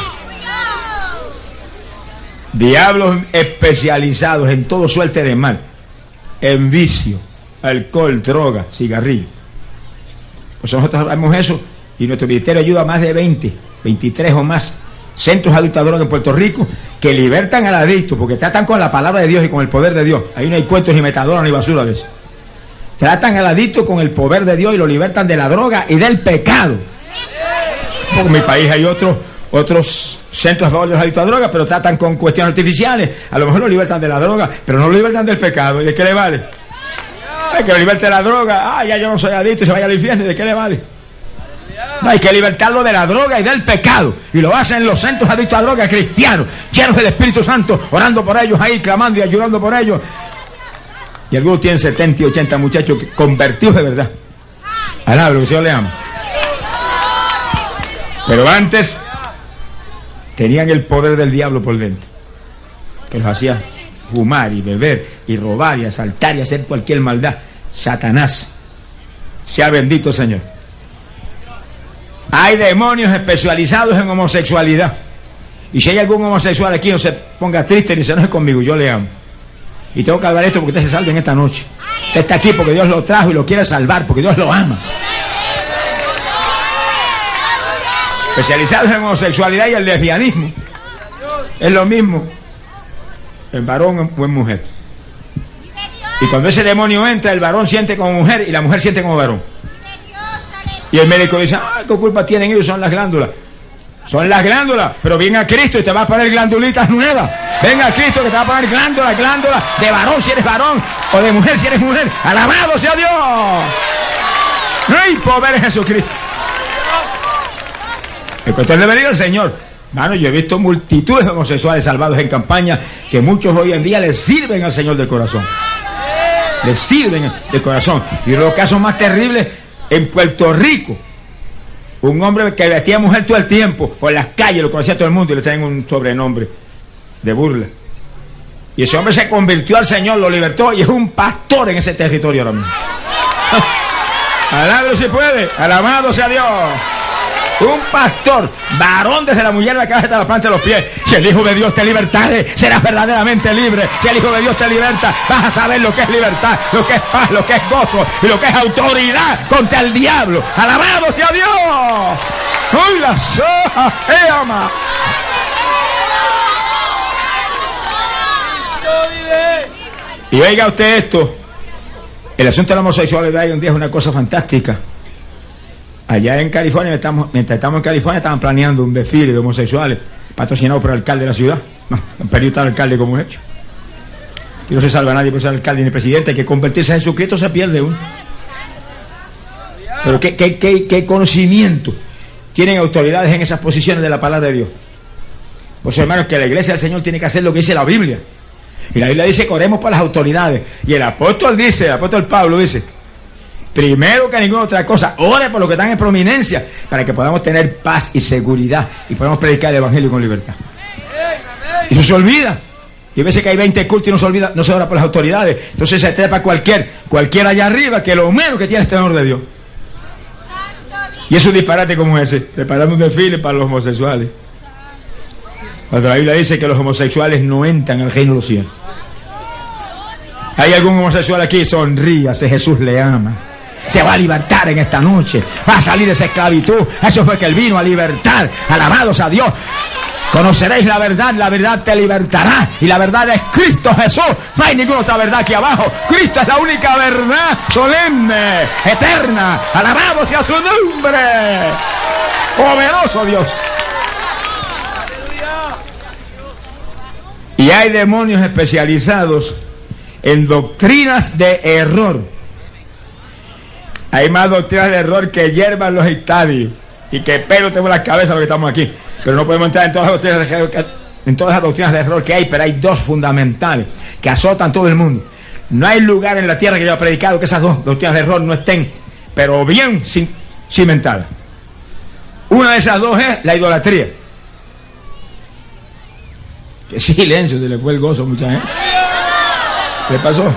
Diablos especializados en todo suerte de mal, en vicio, alcohol, droga, cigarrillo. Pues nosotros sabemos eso y nuestro ministerio ayuda a más de veinte, veintitrés o más centros adultadores en Puerto Rico que libertan al adicto porque tratan con la palabra de Dios y con el poder de Dios. Ahí no hay cuentos ni metadoras ni basura de eso. Tratan al adicto con el poder de Dios y lo libertan de la droga y del pecado. Porque en mi país hay otros otros centros a favor de los adictos a droga, pero tratan con cuestiones artificiales. A lo mejor lo libertan de la droga, pero no lo libertan del pecado. ¿Y de qué le vale? Hay que lo liberte de la droga. Ah, ya yo no soy adicto y se vaya al infierno. ¿Y de qué le vale? No, hay que libertarlo de la droga y del pecado. Y lo hacen los centros adictos a droga cristianos, llenos del Espíritu Santo, orando por ellos ahí, clamando y ayudando por ellos. Y algunos tienen setenta y ochenta muchachos que, convertidos de verdad. Alá, lo que el Señor le ama. Pero antes tenían el poder del diablo por dentro, que los hacía fumar y beber y robar y asaltar y hacer cualquier maldad. Satanás, sea bendito el Señor. Hay demonios especializados en homosexualidad. Y si hay algún homosexual aquí, no se ponga triste ni se enoje conmigo, yo le amo. Y tengo que hablar esto porque usted se salve en esta noche. Usted está aquí porque Dios lo trajo y lo quiere salvar, porque Dios lo ama. especializados en homosexualidad y el lesbianismo. Es lo mismo en varón o en mujer. Y cuando ese demonio entra, el varón siente como mujer y la mujer siente como varón. Y el médico dice, ah, ¿qué culpa tienen ellos? Son las glándulas. Son las glándulas, pero ven a Cristo y te va a poner glandulitas nuevas. Ven a Cristo que te va a poner glándulas, glándulas de varón si eres varón, o de mujer si eres mujer. ¡Alabado sea Dios! No hay poder en Jesucristo. Es cuestión de venir al Señor. Mano, yo he visto multitudes de homosexuales salvados en campaña que muchos hoy en día les sirven al Señor del corazón. Les sirven del corazón. Y uno de los casos más terribles en Puerto Rico. Un hombre que vestía mujer todo el tiempo, por las calles, lo conocía todo el mundo y le traen un sobrenombre de burla. Y ese hombre se convirtió al Señor, lo libertó y es un pastor en ese territorio ahora mismo. Alábalo si puede, alabado sea Dios. Un pastor, varón desde la mujer de la cabeza hasta la planta de los pies. Si el Hijo de Dios te libertare, serás verdaderamente libre. Si el Hijo de Dios te liberta, vas a saber lo que es libertad, lo que es paz, lo que es gozo y lo que es autoridad contra el diablo. ¡Alabado sea Dios! ¡Uy, la soja! ¡Eh, ama! Y oiga usted esto. El asunto de la homosexualidad hoy en día es una cosa fantástica. Allá en California, estamos, mientras estamos en California, estaban planeando un desfile de homosexuales patrocinado por el alcalde de la ciudad. No, han perdido tal alcalde como hecho. Que no se salva nadie por ser alcalde ni presidente. Hay que convertirse en Jesucristo, se pierde uno. Pero ¿qué, qué, qué, qué conocimiento tienen autoridades en esas posiciones de la palabra de Dios? Pues hermanos, que la iglesia del Señor tiene que hacer lo que dice la Biblia. Y la Biblia dice que oremos por las autoridades. Y el apóstol dice, el apóstol Pablo dice, primero que ninguna otra cosa, ore por los que están en prominencia, para que podamos tener paz y seguridad y podamos predicar el evangelio con libertad. Y eso se olvida. Y a veces que hay veinte cultos y no se olvida, no se ora por las autoridades. Entonces se trepa cualquier, cualquiera allá arriba, que lo menos que tiene es temor de Dios. Y es un disparate como ese, preparando un desfile para los homosexuales. Cuando la Biblia dice que los homosexuales no entran al reino de los cielos. ¿Hay algún homosexual aquí? Sonríase, Jesús le ama. Te va a libertar en esta noche. Va a salir de esa esclavitud. Eso fue que Él vino a libertar. Alabados a Dios. Conoceréis la verdad, la verdad te libertará. Y la verdad es Cristo Jesús. No hay ninguna otra verdad aquí abajo. Cristo es la única verdad solemne, eterna. Alabado sea su nombre. Poderoso Dios. Y hay demonios especializados en doctrinas de error. Hay más doctrinas de error que hierba en los estadios y que pelo tengo en la cabeza lo que estamos aquí. Pero no podemos entrar en todas las doctrinas de error, en todas las doctrinas de error que hay, pero hay dos fundamentales que azotan todo el mundo. No hay lugar en la tierra que yo haya predicado que esas dos doctrinas de error no estén, pero bien cimentadas. Una de esas dos es la idolatría. Qué silencio, se le fue el gozo a mucha gente. ¿Qué pasó?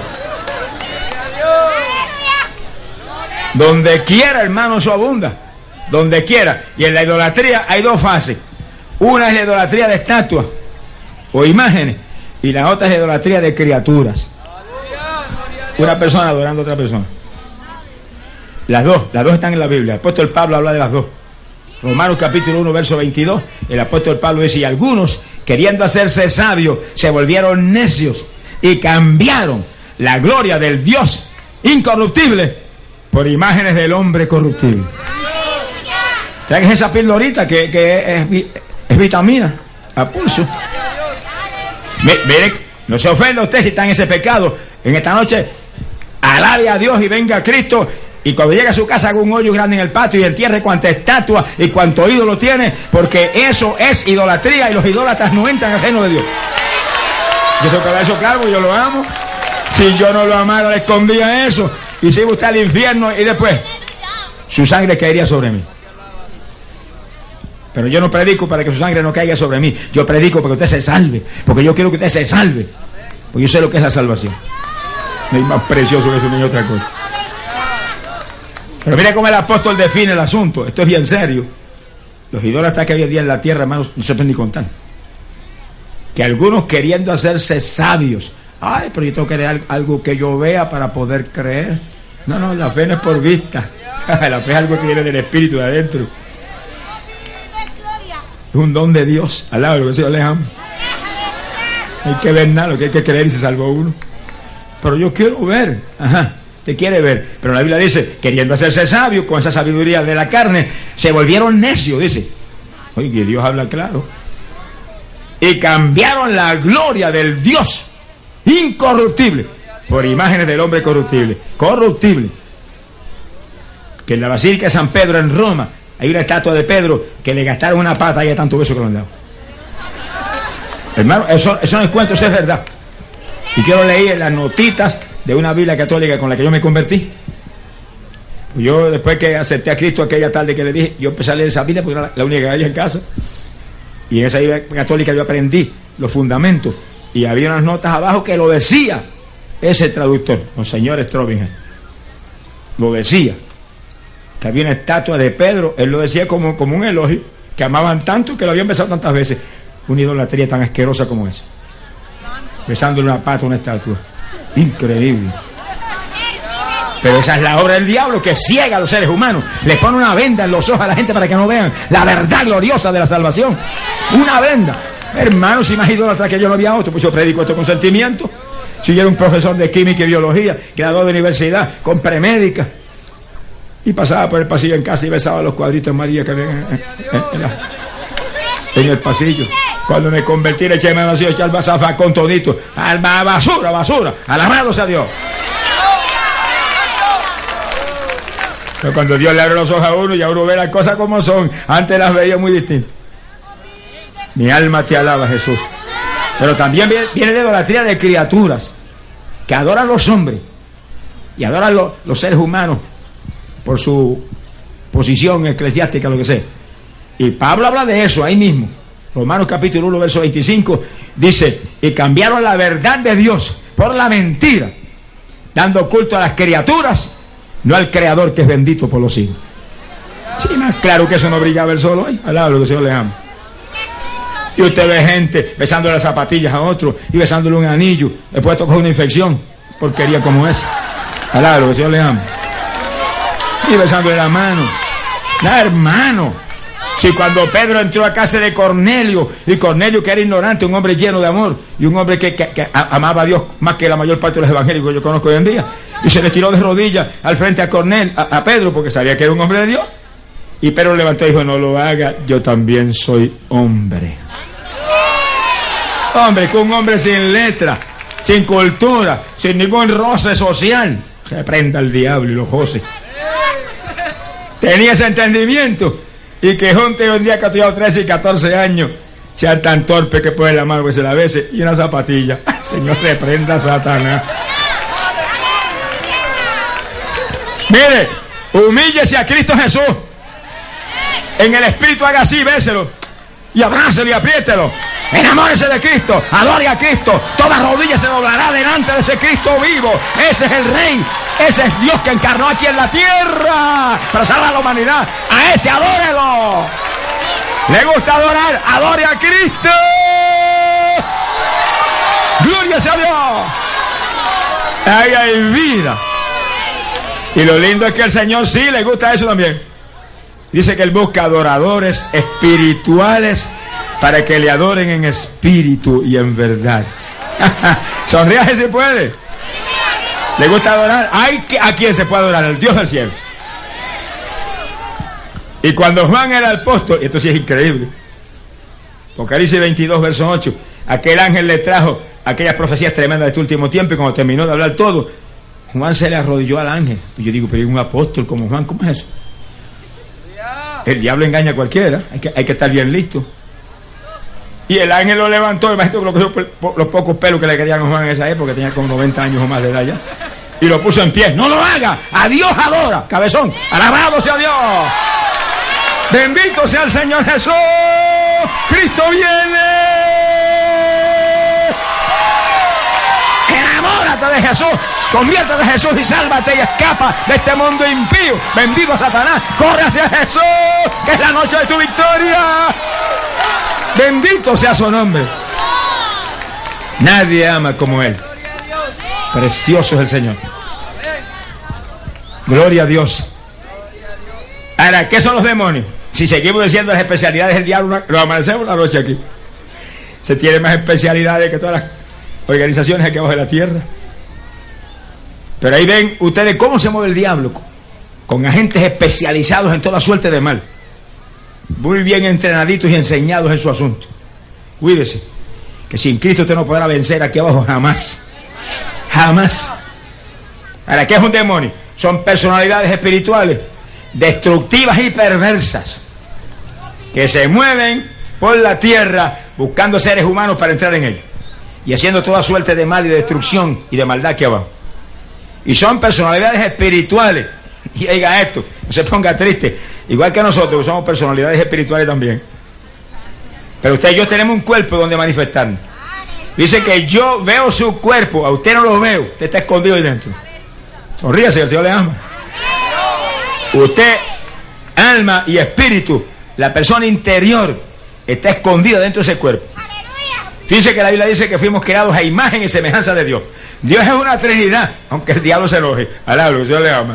Donde quiera, hermano, eso abunda. Donde quiera. Y en la idolatría hay dos fases. Una es la idolatría de estatuas o imágenes. Y la otra es la idolatría de criaturas. Una persona adorando a otra persona. Las dos, las dos están en la Biblia. El apóstol Pablo habla de las dos. Romanos capítulo uno, verso veintidós. El apóstol Pablo dice, y algunos, queriendo hacerse sabios, se volvieron necios y cambiaron la gloria del Dios incorruptible por imágenes del hombre corruptible. Traes esa pildorita que, que es, es vitamina a pulso. Mire, no se ofenda usted si está en ese pecado. En esta noche, alabe a Dios y venga a Cristo. Y cuando llegue a su casa haga un hoyo grande en el patio y entierre cuanta estatua y cuanto ídolo tiene, porque eso es idolatría y los idólatras no entran al reino de Dios. Yo tengo que hablar eso claro, yo lo amo. Si yo no lo amara, le escondía eso y se iba usted al infierno y después su sangre caería sobre mí. Pero yo no predico para que su sangre no caiga sobre mí. Yo predico para que usted se salve, porque yo quiero que usted se salve, porque yo sé lo que es la salvación. No hay más precioso que eso ni otra cosa. Pero mire cómo el apóstol define el asunto. Esto es bien serio. Los idólatras que había día en la tierra, hermanos, no se pueden ni contar. Que algunos queriendo hacerse sabios. Ay, pero yo tengo que creer algo que yo vea para poder creer. No, no, la fe no es por vista. La fe es algo que viene del espíritu de adentro. un don de Dios. Alaba lo que el Señor le ama. Hay que ver nada, lo que hay que creer y se salvó uno. Pero yo quiero ver. Ajá, te quiere ver. Pero la Biblia dice, queriendo hacerse sabio, con esa sabiduría de la carne, se volvieron necios, dice. Oye, que Dios habla claro. Y cambiaron la gloria del Dios incorruptible por imágenes del hombre corruptible. Corruptible. Que en la Basílica de San Pedro en Roma hay una estatua de Pedro que le gastaron una pata y a tanto beso que lo han dado. Hermano, eso, eso no es cuento, eso es verdad. Y quiero leer las notitas de una Biblia católica con la que yo me convertí. Yo, después que acepté a Cristo aquella tarde que le dije, yo empecé a leer esa Biblia porque era la única que había en casa. Y en esa Biblia católica yo aprendí los fundamentos. Y había unas notas abajo que lo decía ese traductor, Monseñor Strobingham. Lo decía. Que había una estatua de Pedro, él lo decía como, como un elogio, que amaban tanto que lo habían besado tantas veces. Una idolatría tan asquerosa como esa. Besándole una pata a una estatua. Increíble. Pero esa es la obra del diablo, que ciega a los seres humanos. Les pone una venda en los ojos a la gente para que no vean la verdad gloriosa de la salvación. Una venda. Hermano, si más idólatra que yo no había otro, pues yo predico esto con sentimiento. Si yo era un profesor de química y biología, graduado de universidad, con premédica, y pasaba por el pasillo en casa y besaba los cuadritos de María que ven en, en, en, la, en el pasillo. Cuando me convertí en el Chema nació echar el zafacón todito. Alma, basura, basura. Alabado sea Dios. Pero cuando Dios le abre los ojos a uno, ya uno ve las cosas como son. Antes las veía muy distintas. Mi alma te alaba, Jesús. Pero también viene, viene la idolatría de criaturas que adoran a los hombres y adoran los, los seres humanos por su posición eclesiástica, lo que sea. Y Pablo habla de eso ahí mismo. Romanos capítulo uno, verso veinticinco, dice, y cambiaron la verdad de Dios por la mentira, dando culto a las criaturas, no al Creador, que es bendito por los siglos. Sí, más claro que eso no brillaba el sol hoy. Alaba lo que el Señor le ama. Y usted ve gente besándole las zapatillas a otro y besándole un anillo, después tocó una infección, porquería como esa. Alaba lo que el Señor le ama. Y besándole la mano. Nada, hermano. Si cuando Pedro entró a casa de Cornelio, y Cornelio, que era ignorante, un hombre lleno de amor, y un hombre que, que, que amaba a Dios más que la mayor parte de los evangélicos que yo conozco hoy en día, y se le tiró de rodillas al frente a Cornel, a, a Pedro, porque sabía que era un hombre de Dios, y Pedro levantó y dijo, no lo haga, yo también soy hombre. Hombre, que un hombre sin letra, sin cultura, sin ningún roce social, se prenda el diablo y los jose. Tenía ese entendimiento. Y que junte un día que ha tenido trece y catorce años sean tan torpes que pueden la mano que se la bese y una zapatilla. Ay, Señor, reprenda a Satanás. Mire, humíllese a Cristo Jesús. En el espíritu haga así, béselo. Y abrácelo y apriételo. Enamórese de Cristo, adore a Cristo. Toda rodilla se doblará delante de ese Cristo vivo. Ese es el Rey. Ese es Dios que encarnó aquí en la tierra para salvar a la humanidad. A ese adórelo. ¿Le gusta adorar? Adore a Cristo. Gloria sea a Dios. Ahí hay vida. Y lo lindo es que el Señor sí le gusta eso también. Dice que Él busca adoradores espirituales para que le adoren en espíritu y en verdad. Sonríe si puede. ¿Le gusta adorar? ¿Hay que, ¿A quién se puede adorar? Al Dios del cielo. Y cuando Juan era el apóstol, y esto sí es increíble, Apocalipsis veintidós, verso ocho, aquel ángel le trajo aquellas profecías tremendas de este último tiempo, y cuando terminó de hablar todo, Juan se le arrodilló al ángel. Y yo digo, pero hay un apóstol como Juan, ¿cómo es eso? El diablo engaña a cualquiera, hay que, hay que estar bien listo. Y el ángel lo levantó, imagínate los, los pocos pelos que le querían a Juan en esa época, tenía como noventa años o más de edad ya, y lo puso en pie. No lo haga, a Dios adora, cabezón, alabado sea Dios, bendito sea el Señor Jesús, Cristo viene. Enamórate de Jesús, conviértete a Jesús y sálvate y escapa de este mundo impío. Bendito a Satanás, corre hacia Jesús, que es la noche de tu victoria. Bendito sea su nombre. Nadie ama como Él. Precioso es el Señor. Gloria a Dios. Ahora, ¿qué son los demonios? Si seguimos diciendo las especialidades del diablo, nos amanecemos una noche aquí. Se tiene más especialidades que todas las organizaciones aquí abajo de la tierra. Pero ahí ven ustedes cómo se mueve el diablo, con agentes especializados en toda suerte de mal, muy bien entrenaditos y enseñados en su asunto. Cuídese, que sin Cristo usted no podrá vencer aquí abajo jamás. Jamás. Ahora, ¿qué es un demonio? Son personalidades espirituales destructivas y perversas que se mueven por la tierra buscando seres humanos para entrar en ella y haciendo toda suerte de mal y de destrucción y de maldad aquí abajo. Y son personalidades espirituales. Y oiga esto, no se ponga triste, igual que nosotros somos personalidades espirituales también, pero usted y yo tenemos un cuerpo donde manifestarnos. Dice que yo veo su cuerpo, a usted no lo veo, usted está escondido ahí dentro. Sonríase, el Señor le ama. Usted, alma y espíritu, la persona interior, está escondida dentro de ese cuerpo. Fíjese que la Biblia dice que fuimos creados a imagen y semejanza de Dios. Dios es una Trinidad, aunque el diablo se enoje. Alablo, que el Señor le ama.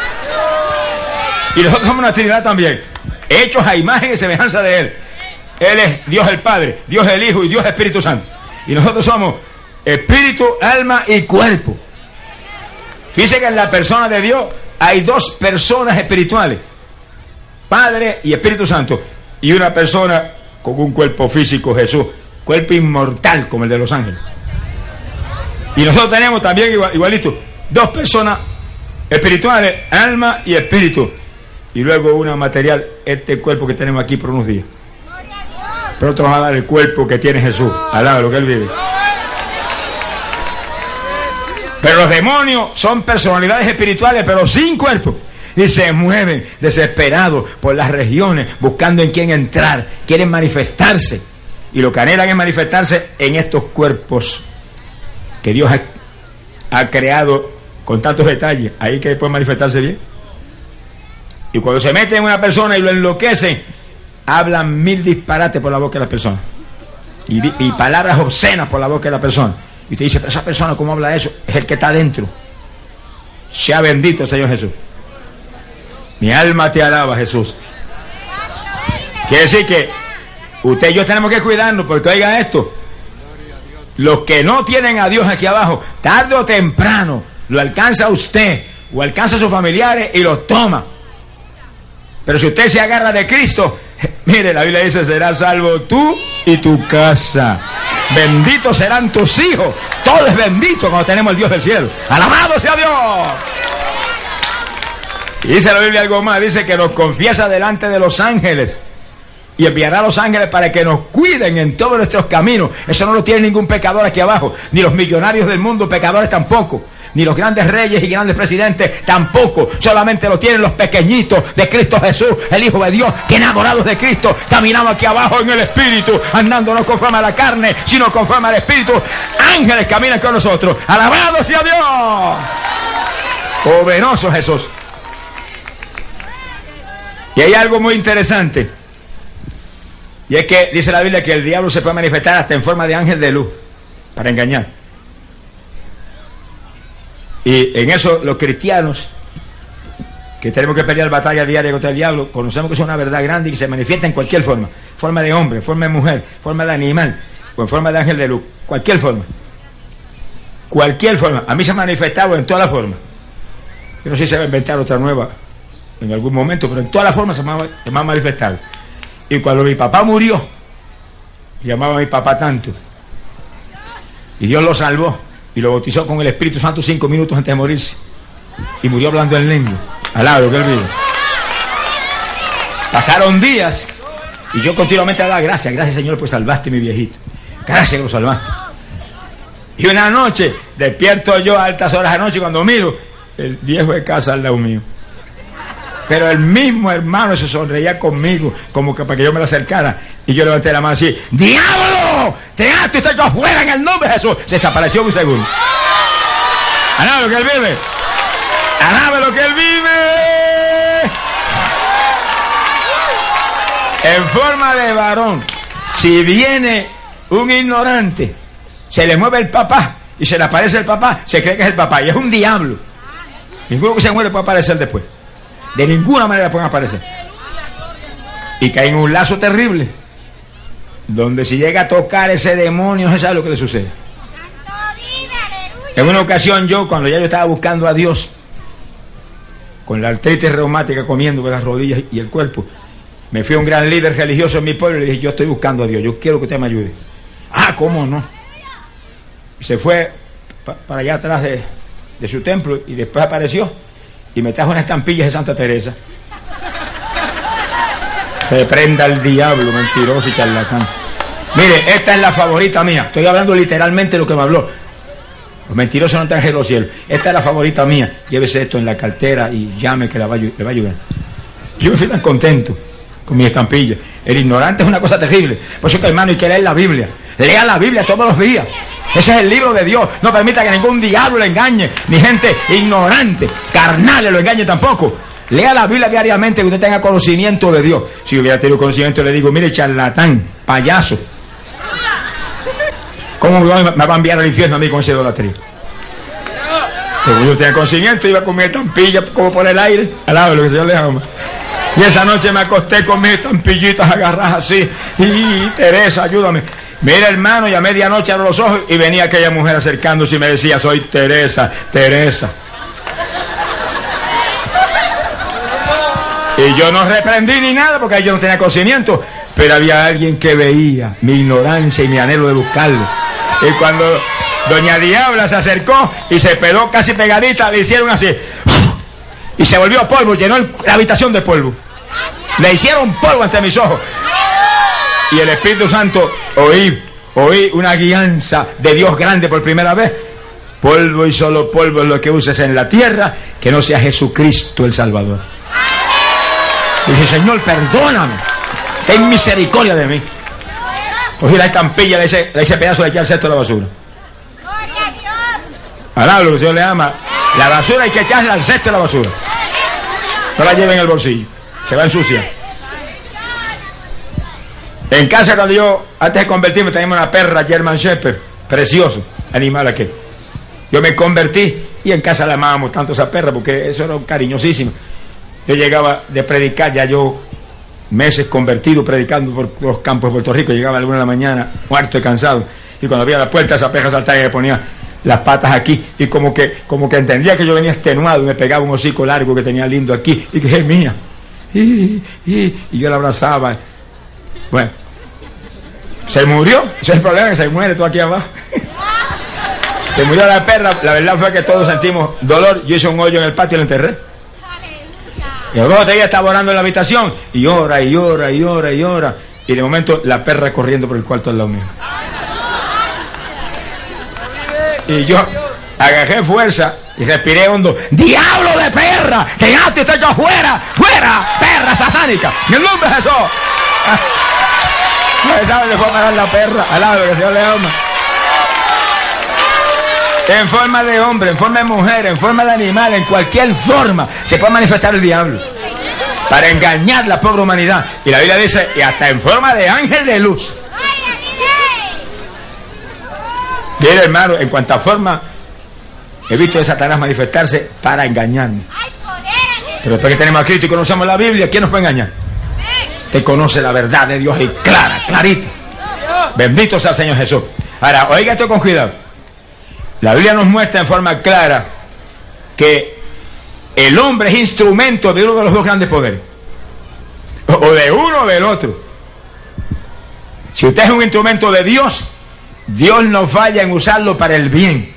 Y nosotros somos una Trinidad también, hechos a imagen y semejanza de Él. Él es Dios el Padre, Dios el Hijo y Dios el Espíritu Santo. Y nosotros somos espíritu, alma y cuerpo. Fíjese que en la persona de Dios hay dos personas espirituales, Padre y Espíritu Santo, y una persona con un cuerpo físico, Jesús, cuerpo inmortal como el de los ángeles. Y nosotros tenemos también igual, igualito, dos personas espirituales, alma y espíritu, y luego una material, este cuerpo que tenemos aquí por unos días. Pero otros van a dar el cuerpo que tiene Jesús, al lado de lo que Él vive. Pero los demonios son personalidades espirituales, pero sin cuerpo, y se mueven desesperados por las regiones, buscando en quién entrar, quieren manifestarse, y lo que anhelan es manifestarse en estos cuerpos que Dios ha, ha creado con tantos detalles, ahí que puede manifestarse bien. Y cuando se meten en una persona y lo enloquecen, hablan mil disparates por la boca de la persona, y, y palabras obscenas por la boca de la persona. Y usted dice, pero esa persona, ¿cómo habla eso? Es el que está dentro. Sea bendito el Señor Jesús. Mi alma te alaba, Jesús. Quiere decir que usted y yo tenemos que cuidarnos, porque oiga esto, los que no tienen a Dios aquí abajo, tarde o temprano lo alcanza usted o alcanza a sus familiares y lo toma. Pero si usted se agarra de Cristo, mire, la Biblia dice, serás salvo tú y tu casa. Benditos serán tus hijos. Todo es bendito cuando tenemos el Dios del cielo. ¡Alabado sea Dios! Y dice la Biblia algo más, dice que nos confiesa delante de los ángeles y enviará a los ángeles para que nos cuiden en todos nuestros caminos. Eso no lo tiene ningún pecador aquí abajo, ni los millonarios del mundo, pecadores tampoco, ni los grandes reyes y grandes presidentes tampoco. Solamente lo tienen los pequeñitos de Cristo Jesús, el Hijo de Dios, que enamorados de Cristo caminamos aquí abajo en el Espíritu, andando no conforme a la carne, sino conforme al Espíritu. Ángeles caminan con nosotros. ¡Alabado sea Dios! Poderoso Jesús. Y hay algo muy interesante, y es que dice la Biblia que el diablo se puede manifestar hasta en forma de ángel de luz para engañar. Y en eso los cristianos, que tenemos que pelear batalla diaria contra el diablo, conocemos que es una verdad grande y que se manifiesta en cualquier forma, forma de hombre, forma de mujer, forma de animal, o en forma de ángel de luz, cualquier forma, cualquier forma. A mí se ha manifestado en todas las formas. Yo no sé si se va a inventar otra nueva en algún momento, pero en todas las formas se me ha, se me ha manifestado. Y cuando mi papá murió, llamaba a mi papá tanto, y Dios lo salvó y lo bautizó con el Espíritu Santo cinco minutos antes de morirse, y murió hablando en lengua. Alabado que Él vive. Pasaron días y yo continuamente daba gracias, gracias Señor, pues salvaste a mi viejito, gracias que lo salvaste. Y una noche despierto yo a altas horas de la noche, cuando miro el viejo de casa al lado mío, pero el mismo hermano se sonreía conmigo, como que para que yo me lo acercara, y yo levanté la mano así: ¡diablo! ¡Te ato y te echo afuera en el nombre de Jesús! Se desapareció un segundo. ¡Alabe lo que Él vive! ¡Alabe lo que Él vive! En forma de varón, si viene un ignorante, se le mueve el papá y se le aparece el papá, se cree que es el papá, y es un diablo. Ninguno que se muere puede aparecer después. De ninguna manera pueden aparecer. Y caen en un lazo terrible, donde si llega a tocar ese demonio, no se sabe lo que le sucede. En una ocasión yo, cuando ya yo estaba buscando a Dios, con la artritis reumática comiendo por las rodillas y el cuerpo, me fui a un gran líder religioso en mi pueblo y le dije, yo estoy buscando a Dios, yo quiero que usted me ayude. Ah, ¿cómo no? Se fue pa para allá atrás de, de su templo y después apareció y me trajo unas estampillas de Santa Teresa. Se prenda el diablo, mentiroso y charlatán. Mire, esta es la favorita mía. Estoy hablando literalmente lo que me habló. Los mentirosos no están en los cielos. Esta es la favorita mía. Llévese esto en la cartera y llame que la va, le va a ayudar. Yo me fui tan contento con mi estampilla. El ignorante es una cosa terrible. Por eso que, hermano, hay que leer la Biblia. Lea la Biblia todos los días. Ese es el libro de Dios. No permita que ningún diablo le engañe, ni gente ignorante, carnal, lo engañe tampoco. Lea la Biblia diariamente, que usted tenga conocimiento de Dios. Si hubiera tenido conocimiento, le digo, mire, charlatán, payaso, ¿cómo me va a enviar al infierno a mí con esa idolatría? Pero yo tenía conocimiento, iba con mi estampilla como por el aire, al lado de lo que el Señor le ama. Y esa noche me acosté con mis estampillitas agarradas así. Y Teresa, ayúdame. Mira, hermano, y a medianoche abro los ojos y venía aquella mujer acercándose y me decía, soy Teresa, Teresa. Y yo no reprendí ni nada porque yo no tenía conocimiento, pero había alguien que veía mi ignorancia y mi anhelo de buscarlo. Y cuando doña Diabla se acercó y se peló casi pegadita, le hicieron así, y se volvió polvo, llenó el, la habitación de polvo. Le hicieron polvo ante mis ojos. Y el Espíritu Santo, oí, oí una guianza de Dios grande por primera vez. Polvo y solo polvo es lo que uses en la tierra, que no sea Jesucristo el Salvador. Y dice, Señor, perdóname, ten misericordia de mí. Cogí la estampilla de ese, de ese pedazo de aquí al cesto de la basura. Alá, lo que el Señor le ama. La basura hay que echarla al cesto de la basura. No la lleven en el bolsillo, se va a ensuciar. En casa, cuando yo, antes de convertirme, teníamos una perra German Shepherd, precioso animal aquel. Yo me convertí y en casa la amábamos tanto esa perra porque eso era cariñosísimo. Yo llegaba de predicar, ya yo meses convertido, predicando por los campos de Puerto Rico, llegaba a la una de la mañana, muerto y cansado, y cuando abría la puerta esa perra saltaba y me ponía las patas aquí, y como que como que entendía que yo venía extenuado, y me pegaba un hocico largo que tenía lindo aquí, y que es mía, y, y, y yo la abrazaba. Bueno, se murió, ese es el problema, que se muere todo aquí abajo. Se murió la perra, la verdad fue que todos sentimos dolor, yo hice un hoyo en el patio y la enterré. Y luego ella estaba orando en la habitación, y ora, y ora, y ora, y ora, y de momento la perra corriendo por el cuarto al lado mío. Y yo agarré fuerza y respiré hondo. ¡Diablo de perra! ¡Que ya te estoy yo fuera! ¡Fuera! ¡Perra satánica! ¡En el nombre de Jesús! No sabe de cómo dar la perra al lado de que el Señor le ama. En forma de hombre, en forma de mujer, en forma de animal, en cualquier forma se puede manifestar el diablo para engañar a la pobre humanidad. Y la Biblia dice, y hasta en forma de ángel de luz. Mire, hermano, en cuanta forma he visto de Satanás manifestarse para engañarme. Pero después que tenemos a Cristo y conocemos la Biblia, ¿quién nos puede engañar? Usted conoce la verdad de Dios y clara, clarita. Bendito sea el Señor Jesús. Ahora, oiga esto con cuidado. La Biblia nos muestra en forma clara que el hombre es instrumento de uno de los dos grandes poderes, o de uno o del otro. Si usted es un instrumento de Dios, Dios no falla en usarlo para el bien.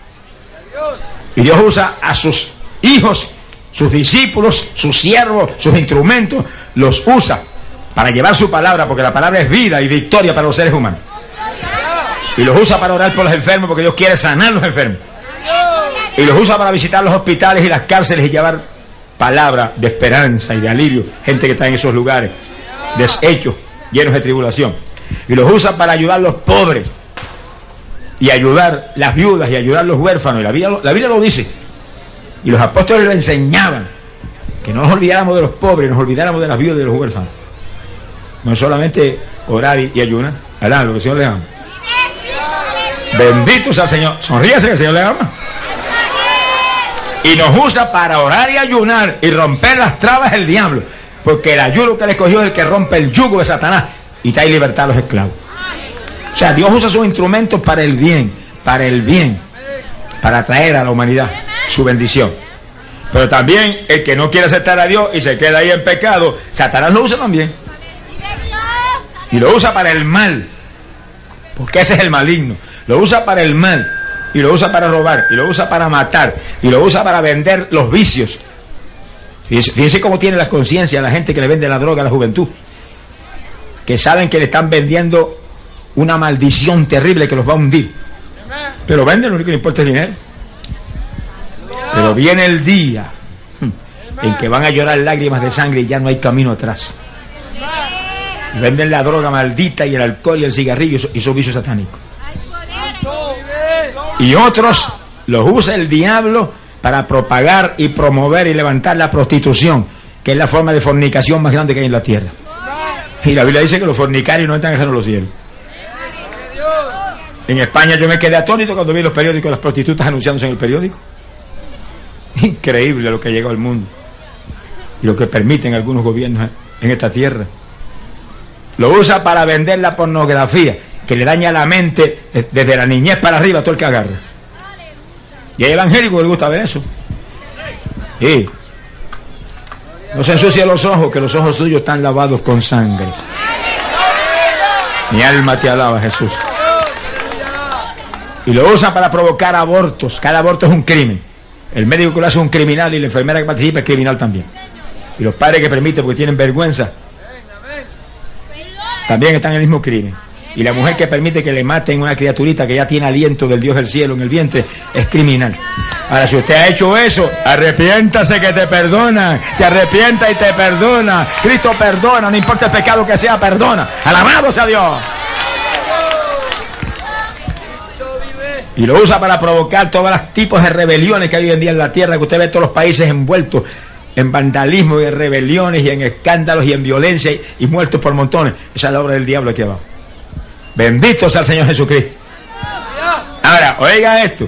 Y Dios usa a sus hijos, sus discípulos, sus siervos, sus instrumentos, los usa para llevar su palabra, porque la palabra es vida y victoria para los seres humanos. Y los usa para orar por los enfermos, porque Dios quiere sanar a los enfermos. Y los usa para visitar los hospitales y las cárceles y llevar palabra de esperanza y de alivio. Gente que está en esos lugares deshechos, llenos de tribulación. Y los usa para ayudar a los pobres y ayudar las viudas y ayudar a los huérfanos. Y la Biblia, la Biblia lo dice. Y los apóstoles lo enseñaban. Que no nos olvidáramos de los pobres, nos olvidáramos de las viudas y de los huérfanos. No solamente orar y, y ayunar. Alá, lo que el Señor le ama. Bendito sea el Señor. Sonríase que el Señor le ama. Y nos usa para orar y ayunar y romper las trabas del diablo. Porque el ayuno que le escogió es el que rompe el yugo de Satanás y trae libertad a los esclavos. O sea, Dios usa sus instrumentos para el bien, para el bien, para traer a la humanidad su bendición. Pero también el que no quiere aceptar a Dios y se queda ahí en pecado, Satanás lo usa también. Y lo usa para el mal. Porque ese es el maligno. Lo usa para el mal. Y lo usa para robar. Y lo usa para matar. Y lo usa para vender los vicios. Fíjense, fíjense cómo tiene la conciencia la gente que le vende la droga a la juventud. Que saben que le están vendiendo una maldición terrible que los va a hundir. Pero venden, lo único que le importa es dinero. Pero viene el día en que van a llorar lágrimas de sangre y ya no hay camino atrás. Y venden la droga maldita y el alcohol y el cigarrillo y esos vicios satánicos. Y otros los usa el diablo para propagar y promover y levantar la prostitución, que es la forma de fornicación más grande que hay en la tierra. Y la Biblia dice que los fornicarios no entran en los cielos. En España yo me quedé atónito cuando vi los periódicos, las prostitutas anunciándose en el periódico. Increíble lo que llegó al mundo y lo que permiten algunos gobiernos en esta tierra. Lo usa para vender la pornografía, que le daña la mente desde la niñez para arriba a todo el que agarra. Y hay evangélicos que les gusta ver eso. Sí. No se ensucie los ojos, que los ojos suyos están lavados con sangre. Mi alma te alaba, Jesús. Y lo usan para provocar abortos. Cada aborto es un crimen. El médico que lo hace es un criminal y la enfermera que participa es criminal también. Y los padres que permiten porque tienen vergüenza también están en el mismo crimen. Y la mujer que permite que le maten una criaturita que ya tiene aliento del Dios del cielo en el vientre es criminal. Ahora, si usted ha hecho eso, arrepiéntase que te perdona. Te arrepienta y te perdona. Cristo perdona, no importa el pecado que sea, perdona. Alabado sea Dios. Y lo usa para provocar todos los tipos de rebeliones que hay hoy en día en la tierra, que usted ve todos los países envueltos en vandalismo y en rebeliones y en escándalos y en violencia y, y muertos por montones. Esa es la obra del diablo aquí abajo. Bendito sea el Señor Jesucristo. Ahora, oiga esto.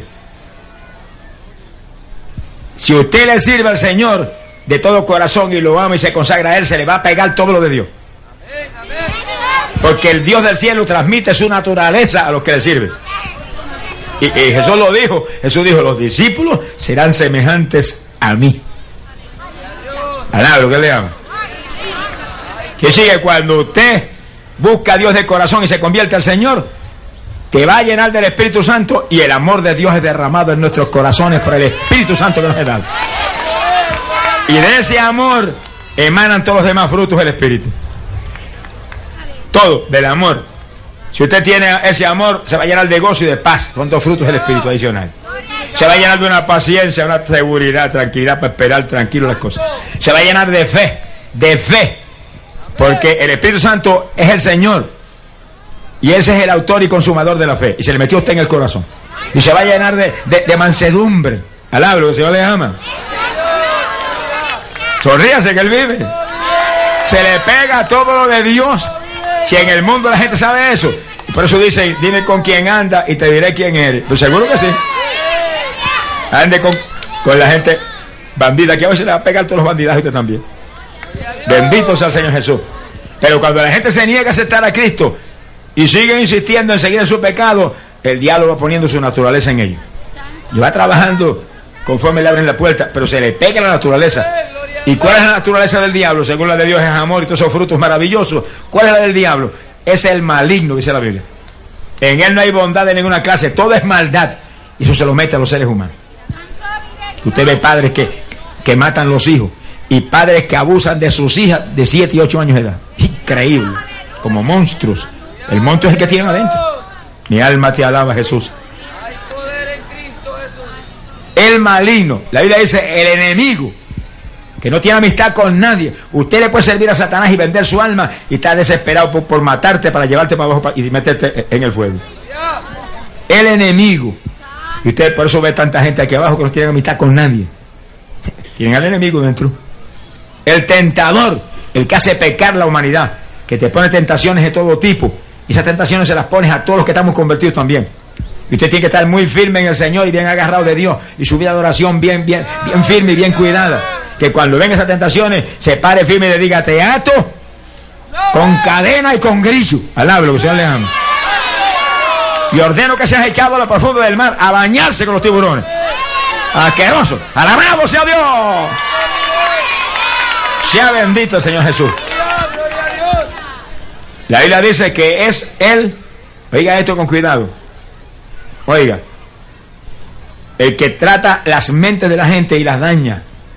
Si usted le sirve al Señor de todo corazón y lo ama y se consagra a Él, se le va a pegar todo lo de Dios. Porque el Dios del cielo transmite su naturaleza a los que le sirven. Y, y Jesús lo dijo. Jesús dijo, los discípulos serán semejantes a mí. Alá, lo que le llama. Que sigue, cuando usted busca a Dios de corazón y se convierte al Señor, te va a llenar del Espíritu Santo y el amor de Dios es derramado en nuestros corazones por el Espíritu Santo que nos ha dado. Y de ese amor emanan todos los demás frutos del Espíritu. Todo, del amor. Si usted tiene ese amor, se va a llenar de gozo y de paz. Son dos frutos del Espíritu adicional. Se va a llenar de una paciencia, una seguridad, tranquilidad para esperar tranquilo las cosas. Se va a llenar de fe, de fe. Porque el Espíritu Santo es el Señor. Y ese es el autor y consumador de la fe. Y se le metió a usted en el corazón. Y se va a llenar de, de, de mansedumbre. Alaba, lo que el Señor le ama. Sonríase que Él vive. Se le pega todo lo de Dios. Si en el mundo la gente sabe eso. Y por eso dicen, dime con quién anda y te diré quién eres. Pues seguro que sí. Ande con, con la gente bandida, que a veces le va a pegar todos los bandidos y usted también. Bendito sea el Señor Jesús. Pero cuando la gente se niega a aceptar a Cristo y sigue insistiendo en seguir en su pecado, el diablo va poniendo su naturaleza en ellos. Y va trabajando conforme le abren la puerta, pero se le pega la naturaleza. ¿Y cuál es la naturaleza del diablo? Según la de Dios es amor y todos esos frutos maravillosos. ¿Cuál es la del diablo? Es el maligno, dice la Biblia. En él no hay bondad de ninguna clase, todo es maldad. Y eso se lo mete a los seres humanos. Usted ve padres que, que matan los hijos y padres que abusan de sus hijas de siete y ocho años de edad. Increíble, como monstruos. El monstruo es el que tienen adentro. Mi alma te alaba, Jesús. El maligno, la Biblia dice el enemigo, que no tiene amistad con nadie. Usted le puede servir a Satanás y vender su alma y está desesperado por, por matarte para llevarte para abajo y meterte en el fuego. El enemigo. Y usted por eso ve tanta gente aquí abajo que no tiene amistad con nadie. Tienen al enemigo dentro. El tentador, el que hace pecar la humanidad, que te pone tentaciones de todo tipo. Y esas tentaciones se las pones a todos los que estamos convertidos también. Y usted tiene que estar muy firme en el Señor y bien agarrado de Dios. Y su vida de oración bien, bien, bien firme y bien cuidada. Que cuando vengan esas tentaciones, se pare firme y le diga, te ato con cadena y con grillo. Alabe lo que el Señor le ama. Y ordeno que seas echado a lo profundo del mar a bañarse con los tiburones. Asqueroso. Alabado sea Dios. Sea bendito el Señor Jesús. La Biblia dice que es Él, oiga esto con cuidado, oiga, el que trata las mentes de la gente y las daña.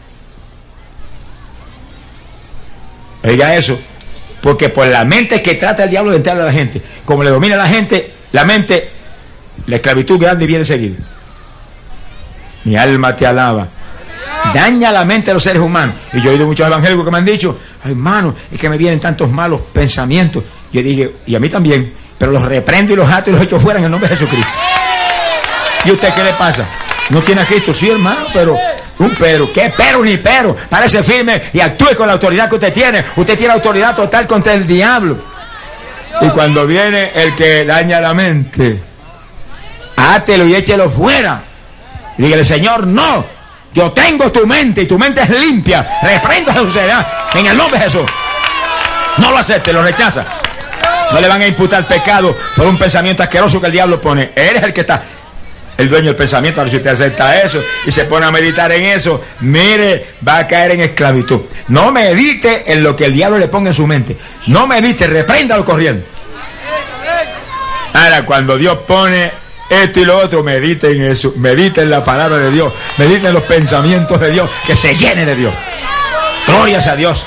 Oiga eso, porque por la mente es que trata el diablo de entrar a la gente. Como le domina a la gente, la mente, la esclavitud grande viene seguida. Mi alma te alaba. Daña la mente de los seres humanos. Y yo he oído muchos evangélicos que me han dicho, ay, hermano, es que me vienen tantos malos pensamientos. Yo dije, y a mí también, pero los reprendo y los ato y los echo fuera en el nombre de Jesucristo. ¿Y usted qué le pasa? ¿No tiene a Cristo? Sí, hermano, pero un pero. ¿Qué pero ni pero? Parece firme y actúe con la autoridad que usted tiene. Usted tiene autoridad total contra el diablo. Y cuando viene el que daña la mente, átelo y échelo fuera. Y dígale, Señor, no. Yo tengo tu mente y tu mente es limpia. Reprenda su suciedad en el nombre de Jesús. No lo acepte, lo rechaza. No le van a imputar pecado por un pensamiento asqueroso que el diablo pone. Él es el que está, el dueño del pensamiento. Ahora si usted acepta eso y se pone a meditar en eso, mire, va a caer en esclavitud. No medite en lo que el diablo le ponga en su mente. No medite, repréndalo corriendo. Ahora, cuando Dios pone esto y lo otro, medite en eso, medite en la palabra de Dios, medite en los pensamientos de Dios, que se llene de Dios. Glorias a Dios.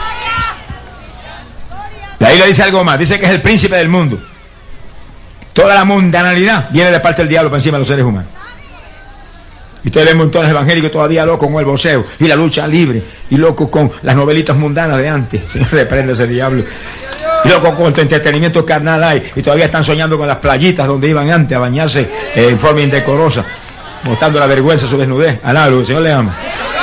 La Biblia dice algo más, dice que es el príncipe del mundo. Toda la mundanalidad viene de parte del diablo para encima de los seres humanos. Y ustedes ven montones evangélicos todavía locos con el boxeo y la lucha libre, y locos con las novelitas mundanas de antes. Señor, reprende ese diablo. Y locos con el entretenimiento carnal hay, y todavía están soñando con las playitas donde iban antes a bañarse eh, en forma indecorosa, mostrando la vergüenza, su desnudez. Alá, el Señor le ama.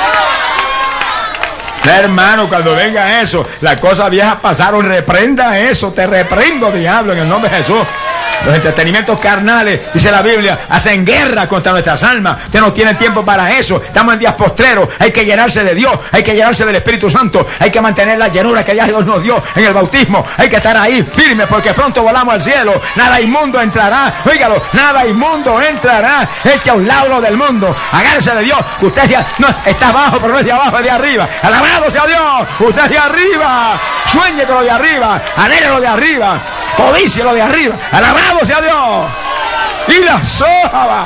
Hermano, cuando venga eso, las cosas viejas pasaron, reprenda eso, te reprendo, diablo, en el nombre de Jesús. Los entretenimientos carnales, dice la Biblia, hacen guerra contra nuestras almas. Usted no tiene tiempo para eso. Estamos en días postreros. Hay que llenarse de Dios. Hay que llenarse del Espíritu Santo. Hay que mantener la llenura que ya Dios nos dio en el bautismo. Hay que estar ahí firmes porque pronto volamos al cielo. Nada inmundo entrará. Óigalo, nada inmundo entrará. Echa un lado del mundo. Agárrese de Dios. Usted ya no está abajo, pero no es de abajo, es de arriba. Alabado sea Dios. Usted es de arriba. Sueñe con lo de arriba. Anhele lo de arriba. Codicie lo de arriba. Alabado sea Dios. Y la soja.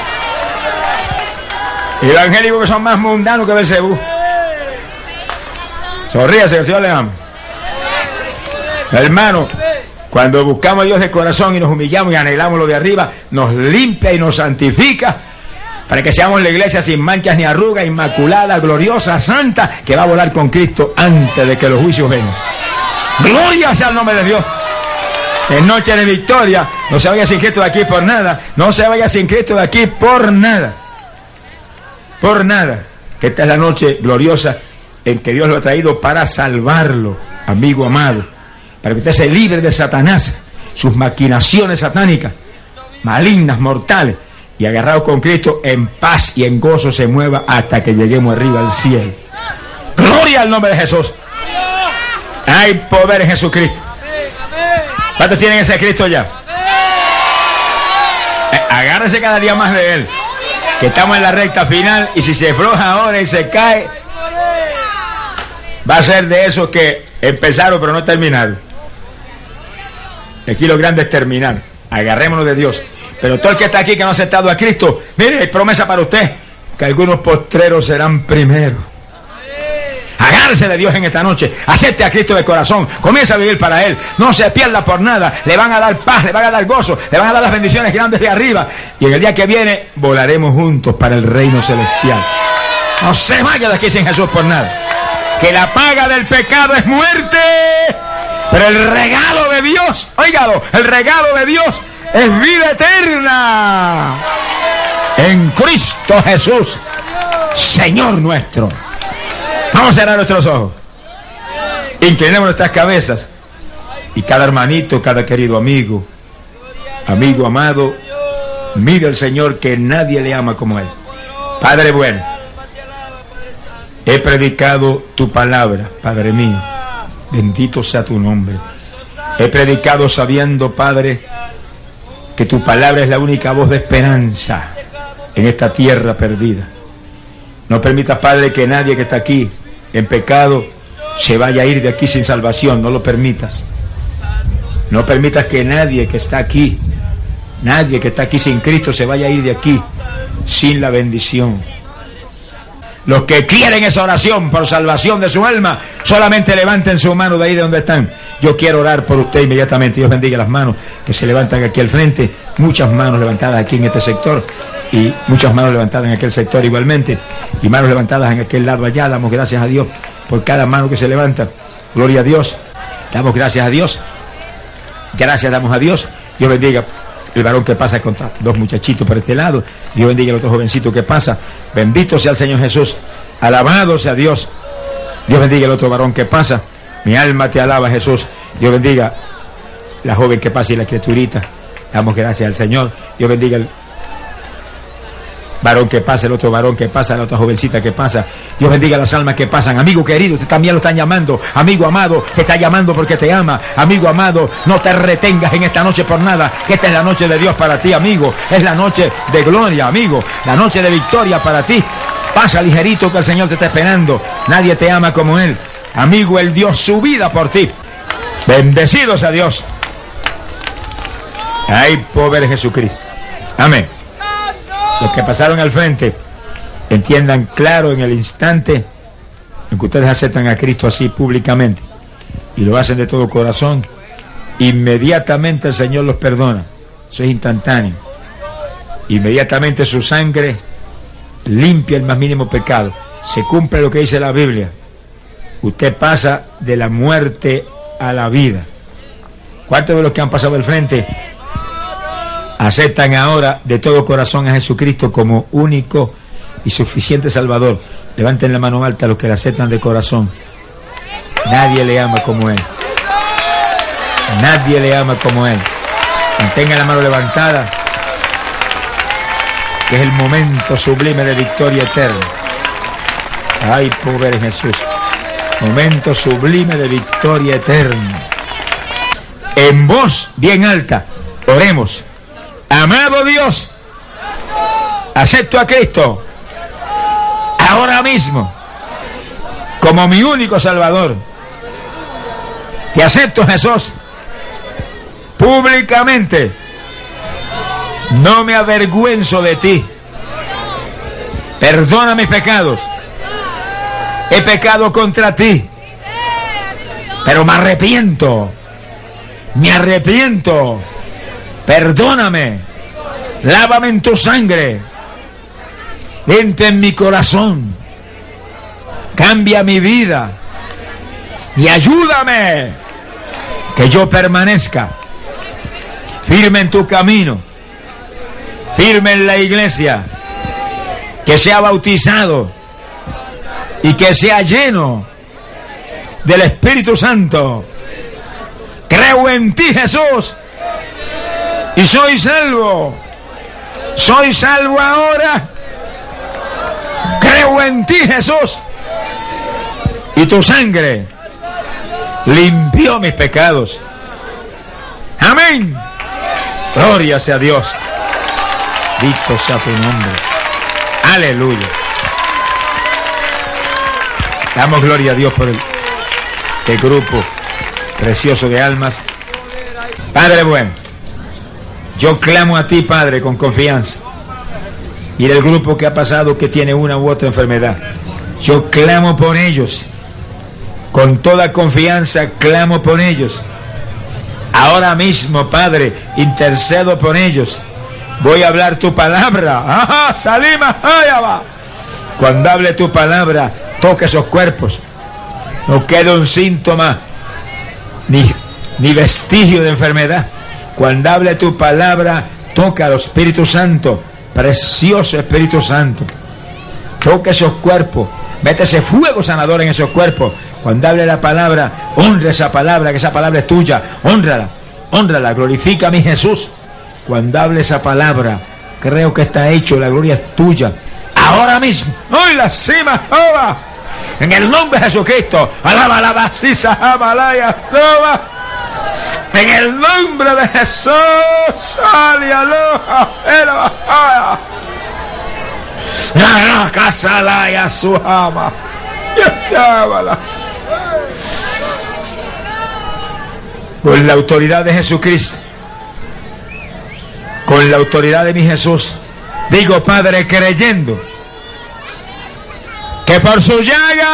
Evangélicos que son más mundanos que Belcebú. Sonríase, que el Señor le ama. Hermano, cuando buscamos a Dios de corazón y nos humillamos y anhelamos lo de arriba, nos limpia y nos santifica para que seamos la iglesia sin manchas ni arrugas, inmaculada, gloriosa, santa, que va a volar con Cristo antes de que los juicios vengan. Gloria sea el nombre de Dios. Es noche de victoria. No se vaya sin Cristo de aquí por nada. No se vaya sin Cristo de aquí por nada. Por nada. Que esta es la noche gloriosa en que Dios lo ha traído para salvarlo, amigo amado. Para que usted se libre de Satanás, sus maquinaciones satánicas, malignas, mortales. Y agarrado con Cristo, en paz y en gozo se mueva hasta que lleguemos arriba al cielo. Gloria al nombre de Jesús. Hay poder en Jesucristo. ¿Cuántos tienen ese Cristo ya? Eh, agárrese cada día más de Él, que estamos en la recta final, y si se afloja ahora y se cae, va a ser de esos que empezaron pero no terminaron. Aquí lo grande es terminar. Agarrémonos de Dios. Pero todo el que está aquí que no ha aceptado a Cristo, mire, hay promesa para usted, que algunos postreros serán primeros. Agárrese de Dios en esta noche. Acepte a Cristo de corazón. Comienza a vivir para Él. No se pierda por nada. Le van a dar paz, le van a dar gozo, le van a dar las bendiciones grandes de arriba. Y en el día que viene volaremos juntos para el reino celestial. No se vaya de aquí sin Jesús por nada. Que la paga del pecado es muerte. Pero el regalo de Dios, óigalo, el regalo de Dios es vida eterna. En Cristo Jesús, Señor nuestro. Vamos a cerrar nuestros ojos. Inclinemos nuestras cabezas. Y cada hermanito, cada querido amigo, amigo amado, Mire el Señor que nadie le ama como Él. Padre bueno, he predicado tu palabra, Padre mío. Bendito sea tu nombre. He predicado sabiendo, Padre, que tu palabra es la única voz de esperanza en esta tierra perdida. No permitas, Padre, que nadie que está aquí en pecado se vaya a ir de aquí sin salvación. No lo permitas. No permitas que nadie que está aquí, nadie que está aquí sin Cristo se vaya a ir de aquí sin la bendición. Los que quieren esa oración por salvación de su alma, solamente levanten su mano de ahí de donde están. Yo quiero orar por usted inmediatamente. Dios bendiga las manos que se levantan aquí al frente. Muchas manos levantadas aquí en este sector y muchas manos levantadas en aquel sector igualmente. Y manos levantadas en aquel lado allá. Damos gracias a Dios por cada mano que se levanta. Gloria a Dios. Damos gracias a Dios. Gracias damos a Dios. Dios bendiga el varón que pasa con dos muchachitos por este lado. Dios bendiga el otro jovencito que pasa. Bendito sea el Señor Jesús. Alabado sea Dios. Dios bendiga el otro varón que pasa. Mi alma te alaba, Jesús. Dios bendiga la joven que pasa y la criaturita. Damos gracias al Señor. Dios bendiga el varón que pasa, el otro varón que pasa, la otra jovencita que pasa. Dios bendiga las almas que pasan. Amigo querido, usted también lo están llamando. Amigo amado, te está llamando porque te ama. Amigo amado, no te retengas en esta noche por nada, que esta es la noche de Dios para ti, amigo. Es la noche de gloria, amigo. La noche de victoria para ti. Pasa ligerito que el Señor te está esperando. Nadie te ama como Él. Amigo, Él dio su vida por ti. Bendecidos a Dios. Ay, pobre Jesucristo. Amén. Los que pasaron al frente, entiendan claro en el instante en que ustedes aceptan a Cristo así públicamente y lo hacen de todo corazón, inmediatamente el Señor los perdona. Eso es instantáneo. Inmediatamente su sangre limpia el más mínimo pecado. Se cumple lo que dice la Biblia. Usted pasa de la muerte a la vida. ¿Cuántos de los que han pasado al frente aceptan ahora de todo corazón a Jesucristo como único y suficiente Salvador? Levanten la mano alta los que la aceptan de corazón. Nadie le ama como Él. Nadie le ama como Él. Mantenga la mano levantada, que es el momento sublime de victoria eterna. Ay, pobre Jesús. Momento sublime de victoria eterna. En voz bien alta, oremos. Amado Dios, acepto a Cristo ahora mismo como mi único Salvador. Te acepto, Jesús, públicamente. No me avergüenzo de ti. Perdona mis pecados. He pecado contra ti, pero me arrepiento. Me arrepiento. Perdóname, lávame en tu sangre, entra en mi corazón, cambia mi vida y ayúdame que yo permanezca firme en tu camino, firme en la iglesia, que sea bautizado y que sea lleno del Espíritu Santo. Creo en ti, Jesús, y soy salvo. Soy salvo ahora. Creo en ti, Jesús, y tu sangre limpió mis pecados. Amén. Gloria sea Dios. Bendito sea tu nombre. Aleluya. Damos gloria a Dios por el, el grupo precioso de almas. Padre bueno, yo clamo a ti, Padre, con confianza. Y el grupo que ha pasado, que tiene una u otra enfermedad, yo clamo por ellos. Con toda confianza clamo por ellos. Ahora mismo, Padre, intercedo por ellos. Voy a hablar tu palabra. ¡Ajá! ¡Salima! ¡Allá va! Cuando hable tu palabra, toca esos cuerpos. No queda un síntoma ni, ni vestigio de enfermedad. Cuando hable tu palabra, toca al Espíritu Santo, precioso Espíritu Santo. Toca esos cuerpos, mete ese fuego sanador en esos cuerpos. Cuando hable la palabra, honra esa palabra, que esa palabra es tuya. Hónrala, hónrala, glorifica a mi Jesús. Cuando hable esa palabra, Creo que está hecho, la gloria es tuya. Ahora mismo, hoy la cima, Jehová. En el nombre de Jesucristo, alaba la basisa, amalaya, soba. En el nombre de Jesús, sale aloha, aloha. La casa la ya su ama. Con la autoridad de Jesucristo, con la autoridad de mi Jesús, digo, Padre, creyendo que por su llaga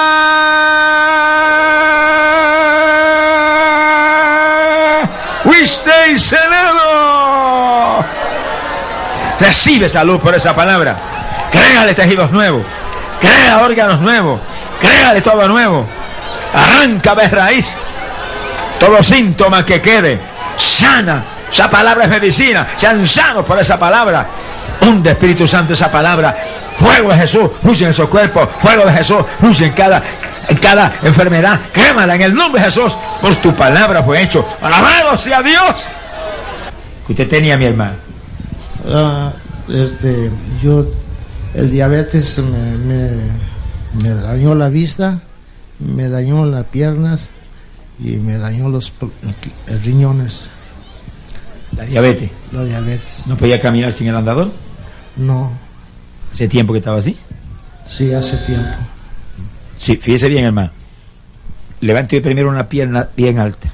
fuisteis sanados. Recibe salud por esa palabra. Créale tejidos nuevos, crea órganos nuevos, créale todo nuevo. Arranca de raíz todo síntoma que quede. Sana. Esa palabra es medicina. Sean sanos por esa palabra. Hunde, Espíritu Santo, esa palabra. Fuego de Jesús, fluye en esos cuerpos. Fuego de Jesús, fluye en cada, en cada enfermedad. Quémala en el nombre de Jesús. Por tu palabra fue hecho. Alabado sea Dios. ¿Qué usted tenía, mi hermano? Uh, este, yo, el diabetes me, me, me dañó la vista, me dañó las piernas y me dañó los riñones. La diabetes. La diabetes. ¿No podía caminar sin el andador? No. ¿Hace tiempo que estaba así? Sí, hace tiempo. Sí, fíjese bien, hermano. Levante primero una pierna bien alta.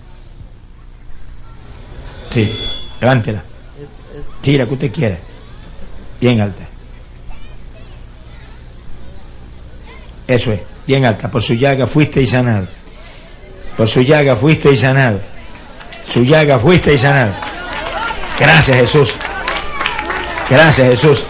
Sí, levántela. Sí, la que usted quiera. Bien alta. Eso es, bien alta. Por su llaga fuiste y sanado. Por su llaga fuiste y sanado. Su llaga fuiste y sanado. Gracias, Jesús. Gracias, Jesús.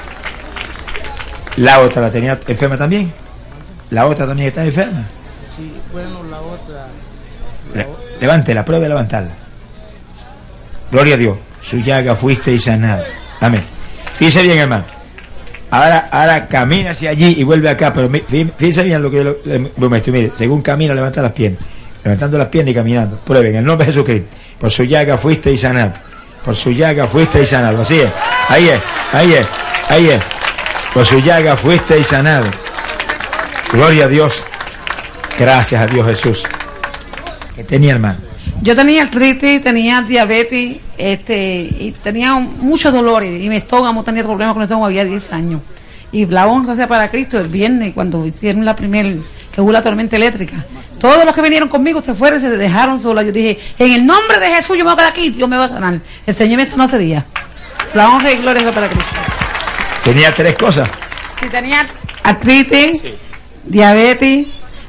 La otra la tenía enferma también. La otra también está enferma. Sí, bueno, la otra. Le, levántela, pruebe a levantarla. Gloria a Dios. Su llaga fuiste y sanado. Amén. Fíjese bien, hermano. Ahora, ahora camina hacia allí y vuelve acá. Pero fíjese bien lo que yo le muestro. Mire, según camina, levanta las piernas. Levantando las piernas y caminando. Prueben, en el nombre de Jesucristo. Por su llaga fuiste y sanado. Por su llaga fuiste y sanado. Así es. Ahí es. Ahí es. Ahí es. Por su llaga fuiste y sanado. Gloria a Dios. Gracias a Dios, Jesús. ¿Qué tenía, hermano? Yo tenía artritis, tenía diabetes, este, y tenía muchos dolores. Y mi estómago tenía problemas con el estómago, había diez años. Y la honra sea para Cristo, el viernes, cuando hicieron la primera, que hubo la tormenta eléctrica. Todos los que vinieron conmigo se fueron y se dejaron solos. Yo dije, en el nombre de Jesús yo me voy a quedar aquí, Dios me va a sanar. El Señor me sanó ese día. La honra y gloria sea para Cristo. ¿Tenía tres cosas? Sí, tenía artritis, sí. Diabetes,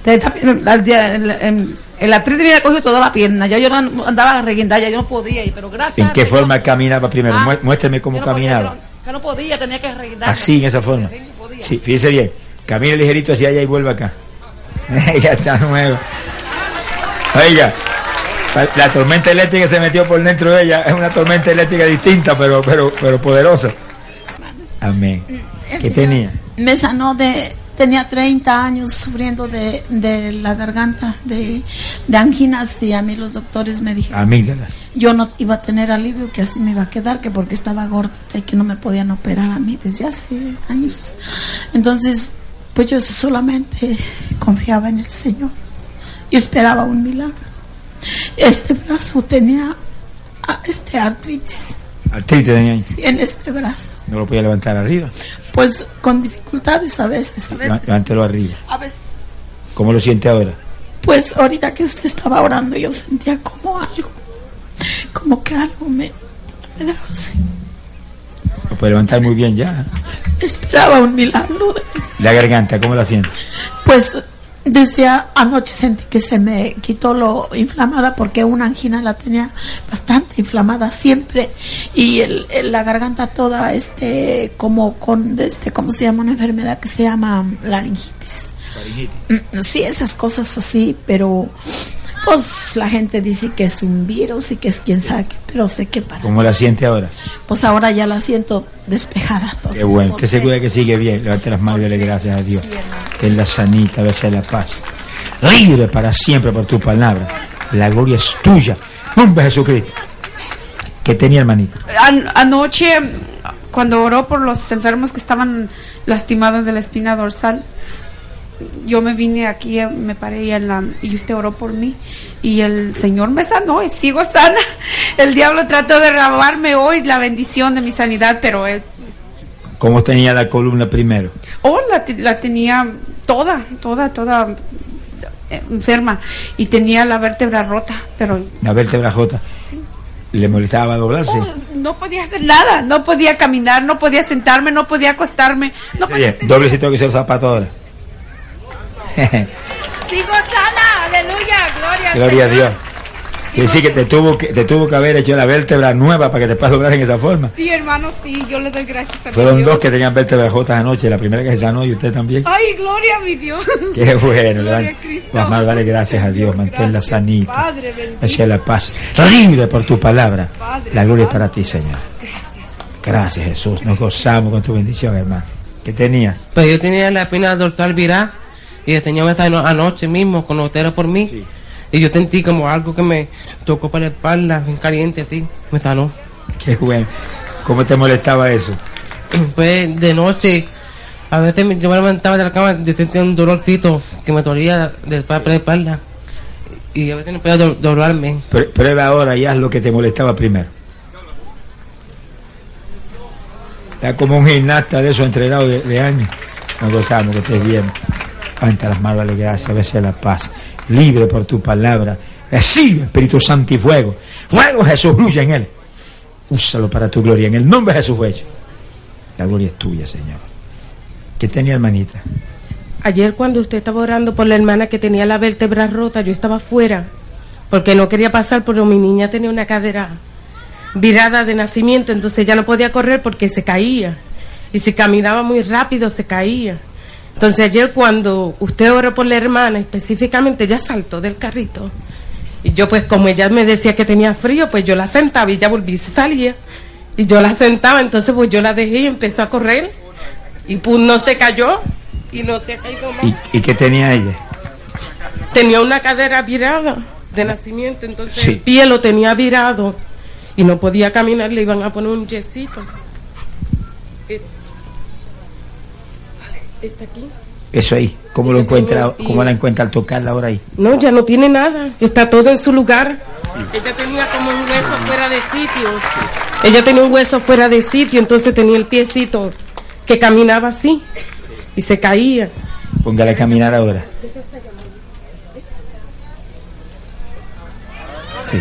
el artritis me había cogido toda la pierna. Ya yo andaba reguindada, ya yo no podía ir, pero gracias. ¿En qué forma no... caminaba primero? Ah, Muéstrame cómo no caminaba. Podía, que no podía, tenía que reguindar. Así, en esa forma. Sí, sí, fíjese bien. Camina ligerito hacia allá y vuelve acá. Ella está nueva. Oiga, la tormenta eléctrica se metió por dentro de ella. Es una tormenta eléctrica distinta, pero pero pero poderosa. Amén. ¿Qué tenía? Me sanó de... Tenía treinta años sufriendo de, de la garganta, de, de anginas, y a mí los doctores me dijeron Amígdala. Yo no iba a tener alivio, que así me iba a quedar, que porque estaba gorda y que no me podían operar a mí desde hace años. Entonces, pues yo solamente confiaba en el Señor y esperaba un milagro. Este brazo tenía este artritis. ¿Artritis tenía ahí? Sí, en este brazo. ¿No lo podía levantar arriba? Pues con dificultades a veces, a veces. Levántelo arriba. A veces. ¿Cómo lo siente ahora? Pues ahorita que usted estaba orando yo sentía como algo, como que algo me, me daba así. Lo puede levantar muy bien ya. Esperaba un milagro de eso. ¿La garganta cómo la siente? Pues desde anoche sentí que se me quitó lo inflamada, porque una angina la tenía bastante inflamada siempre, y el, el, la garganta toda este como con este cómo se llama una enfermedad que se llama laringitis. Laringitis. Sí, esas cosas así, pero pues la gente dice que es un virus y que es quién sabe qué, pero sé que para. ¿Cómo la siente ahora? Pues ahora ya la siento despejada todo. Qué bueno, te segura que sigue bien. Levante las manos y dale gracias a Dios. Que es la sanita, a veces la paz. Libre para siempre por tu palabra. La gloria es tuya. Nombre de Jesucristo. ¿Qué tenía, hermanito? An anoche cuando oró por los enfermos que estaban lastimados de la espina dorsal, yo me vine aquí, me paré en la, y usted oró por mí y el Señor me sanó y sigo sana. El diablo trató de robarme hoy la bendición de mi sanidad, pero él... ¿Cómo tenía la columna primero? Oh, la, la tenía toda, toda, toda enferma y tenía la vértebra rota, pero... La vértebra rota. Sí. ¿Le molestaba doblarse? Oh, no podía hacer nada, no podía caminar, no podía sentarme, no podía acostarme. No Sí, podía doble si tengo que ser zapato ahora. Sigo sana, aleluya, gloria, Gloria a Señor. Dios. Quiere decir que te tuvo que te tuvo que haber hecho la vértebra nueva para que te puedas doblar en esa forma. Sí, hermano, sí, yo le doy gracias a Fueron Dios. dos que tenían vértebras rotas anoche, la primera que se sanó y usted también. Ay, gloria a mi Dios. Qué bueno, Gloria le a Cristo. vas más vale gracias a Dios, manténla Gracias, sanita, Padre bendito. hacia la paz, libre por tu palabra. Padre, La gloria es Padre. para ti, Señor. Gracias. Gracias, Jesús, nos gozamos con tu bendición, hermano. ¿Qué tenías? Pues yo tenía la espina dorsal virada y el Señor me sanó anoche mismo cuando usted era por mí. Sí. Y yo sentí como algo que me tocó para la espalda, bien caliente así, me sanó. Qué bueno. ¿Cómo te molestaba eso? Pues de noche, a veces me- yo me levantaba de la cama y sentía un dolorcito que me dolía de para la espalda. Y a veces no podía do- doblarme. Pr- Prueba ahora y haz lo que te molestaba primero. Está como un gimnasta de esos entrenados de, de años. Nos gozamos que estés bien. Levanta las manos, dale gracias, a veces la paz. Libre por tu palabra. Recibe, Espíritu Santo y fuego. Fuego, Jesús, fluye en él. Úsalo para tu gloria. En el nombre de Jesús fue hecho. La gloria es tuya, Señor. ¿Qué tenía, hermanita? Ayer cuando usted estaba orando por la hermana que tenía la vértebra rota, yo estaba afuera porque no quería pasar, pero mi niña tenía una cadera virada de nacimiento, entonces ella no podía correr porque se caía. Y si caminaba muy rápido, se caía. Entonces ayer cuando usted oró por la hermana, específicamente ella saltó del carrito. Y yo pues como ella me decía que tenía frío, pues yo la sentaba y ella volvía y se salía. Y yo la sentaba, entonces pues yo la dejé y empezó a correr. Y pues no se cayó y no se ha caído más. ¿Y, y qué tenía ella? Tenía una cadera virada de nacimiento, entonces Sí. el pie lo tenía virado y no podía caminar, le iban a poner un yesito. Está aquí. Eso ahí. ¿Cómo lo encuentra, cómo la encuentra al tocarla ahora ahí? No, ya no tiene nada, está todo en su lugar. Ella tenía como un hueso fuera de sitio. Ella tenía un hueso fuera de sitio, entonces tenía el piecito que caminaba así y se caía. Póngala a caminar ahora. Sí.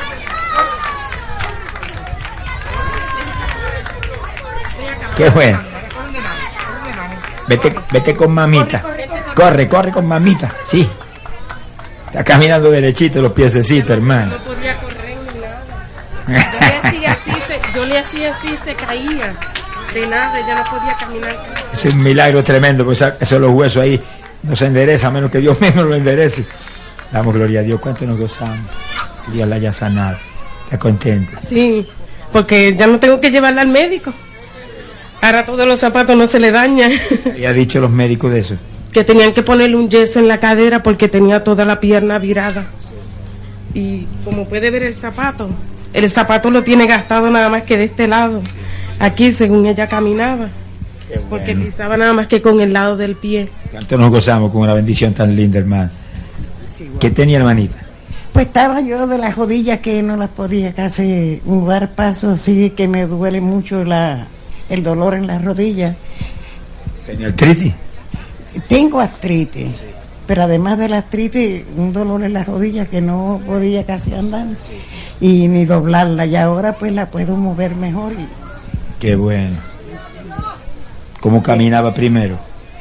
Qué bueno. Vete, vete con mamita. Corre, corre con mamita. Sí. Está caminando derechito los piececitos, hermano. No podía correr ni nada. Yo le hacía así, se, yo le hacía así, se caía. De nada, ella no podía caminar. Es un milagro tremendo, pues esos los huesos ahí no se enderezan, a menos que Dios mismo lo enderece. Damos gloria a Dios, cuánto nos gozamos. Que Dios la haya sanado. ¿Está contenta? Sí, porque ya no tengo que llevarla al médico. Ahora todos los zapatos no se le dañan. ¿Y ha dicho los médicos de eso? Que tenían que ponerle un yeso en la cadera porque tenía toda la pierna virada. Y como puede ver el zapato, el zapato lo tiene gastado nada más que de este lado. Aquí según ella caminaba. Qué Porque bueno. pisaba nada más que con el lado del pie. Cuánto nos gozamos con una bendición tan linda, hermano. ¿Qué tenía, hermanita? Pues estaba yo de las rodillas que no las podía casi dar paso, así que me duele mucho la, el dolor en las rodillas. ¿Tenía artritis? Tengo artritis, pero además de la artritis, un dolor en las rodillas que no podía casi andar y ni doblarla. Y ahora pues la puedo mover mejor. Y Qué bueno. ¿Cómo caminaba primero?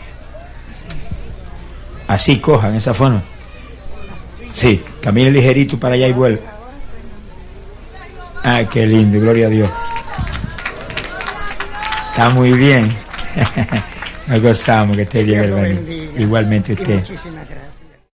Así, cojan esa forma. Sí, camine ligerito para allá y vuelve. Ah, qué lindo, gloria a Dios. Está muy bien. Nos gozamos, que esté bien, Dios lo hermano. bendiga. Igualmente Y usted. muchísimas gracias.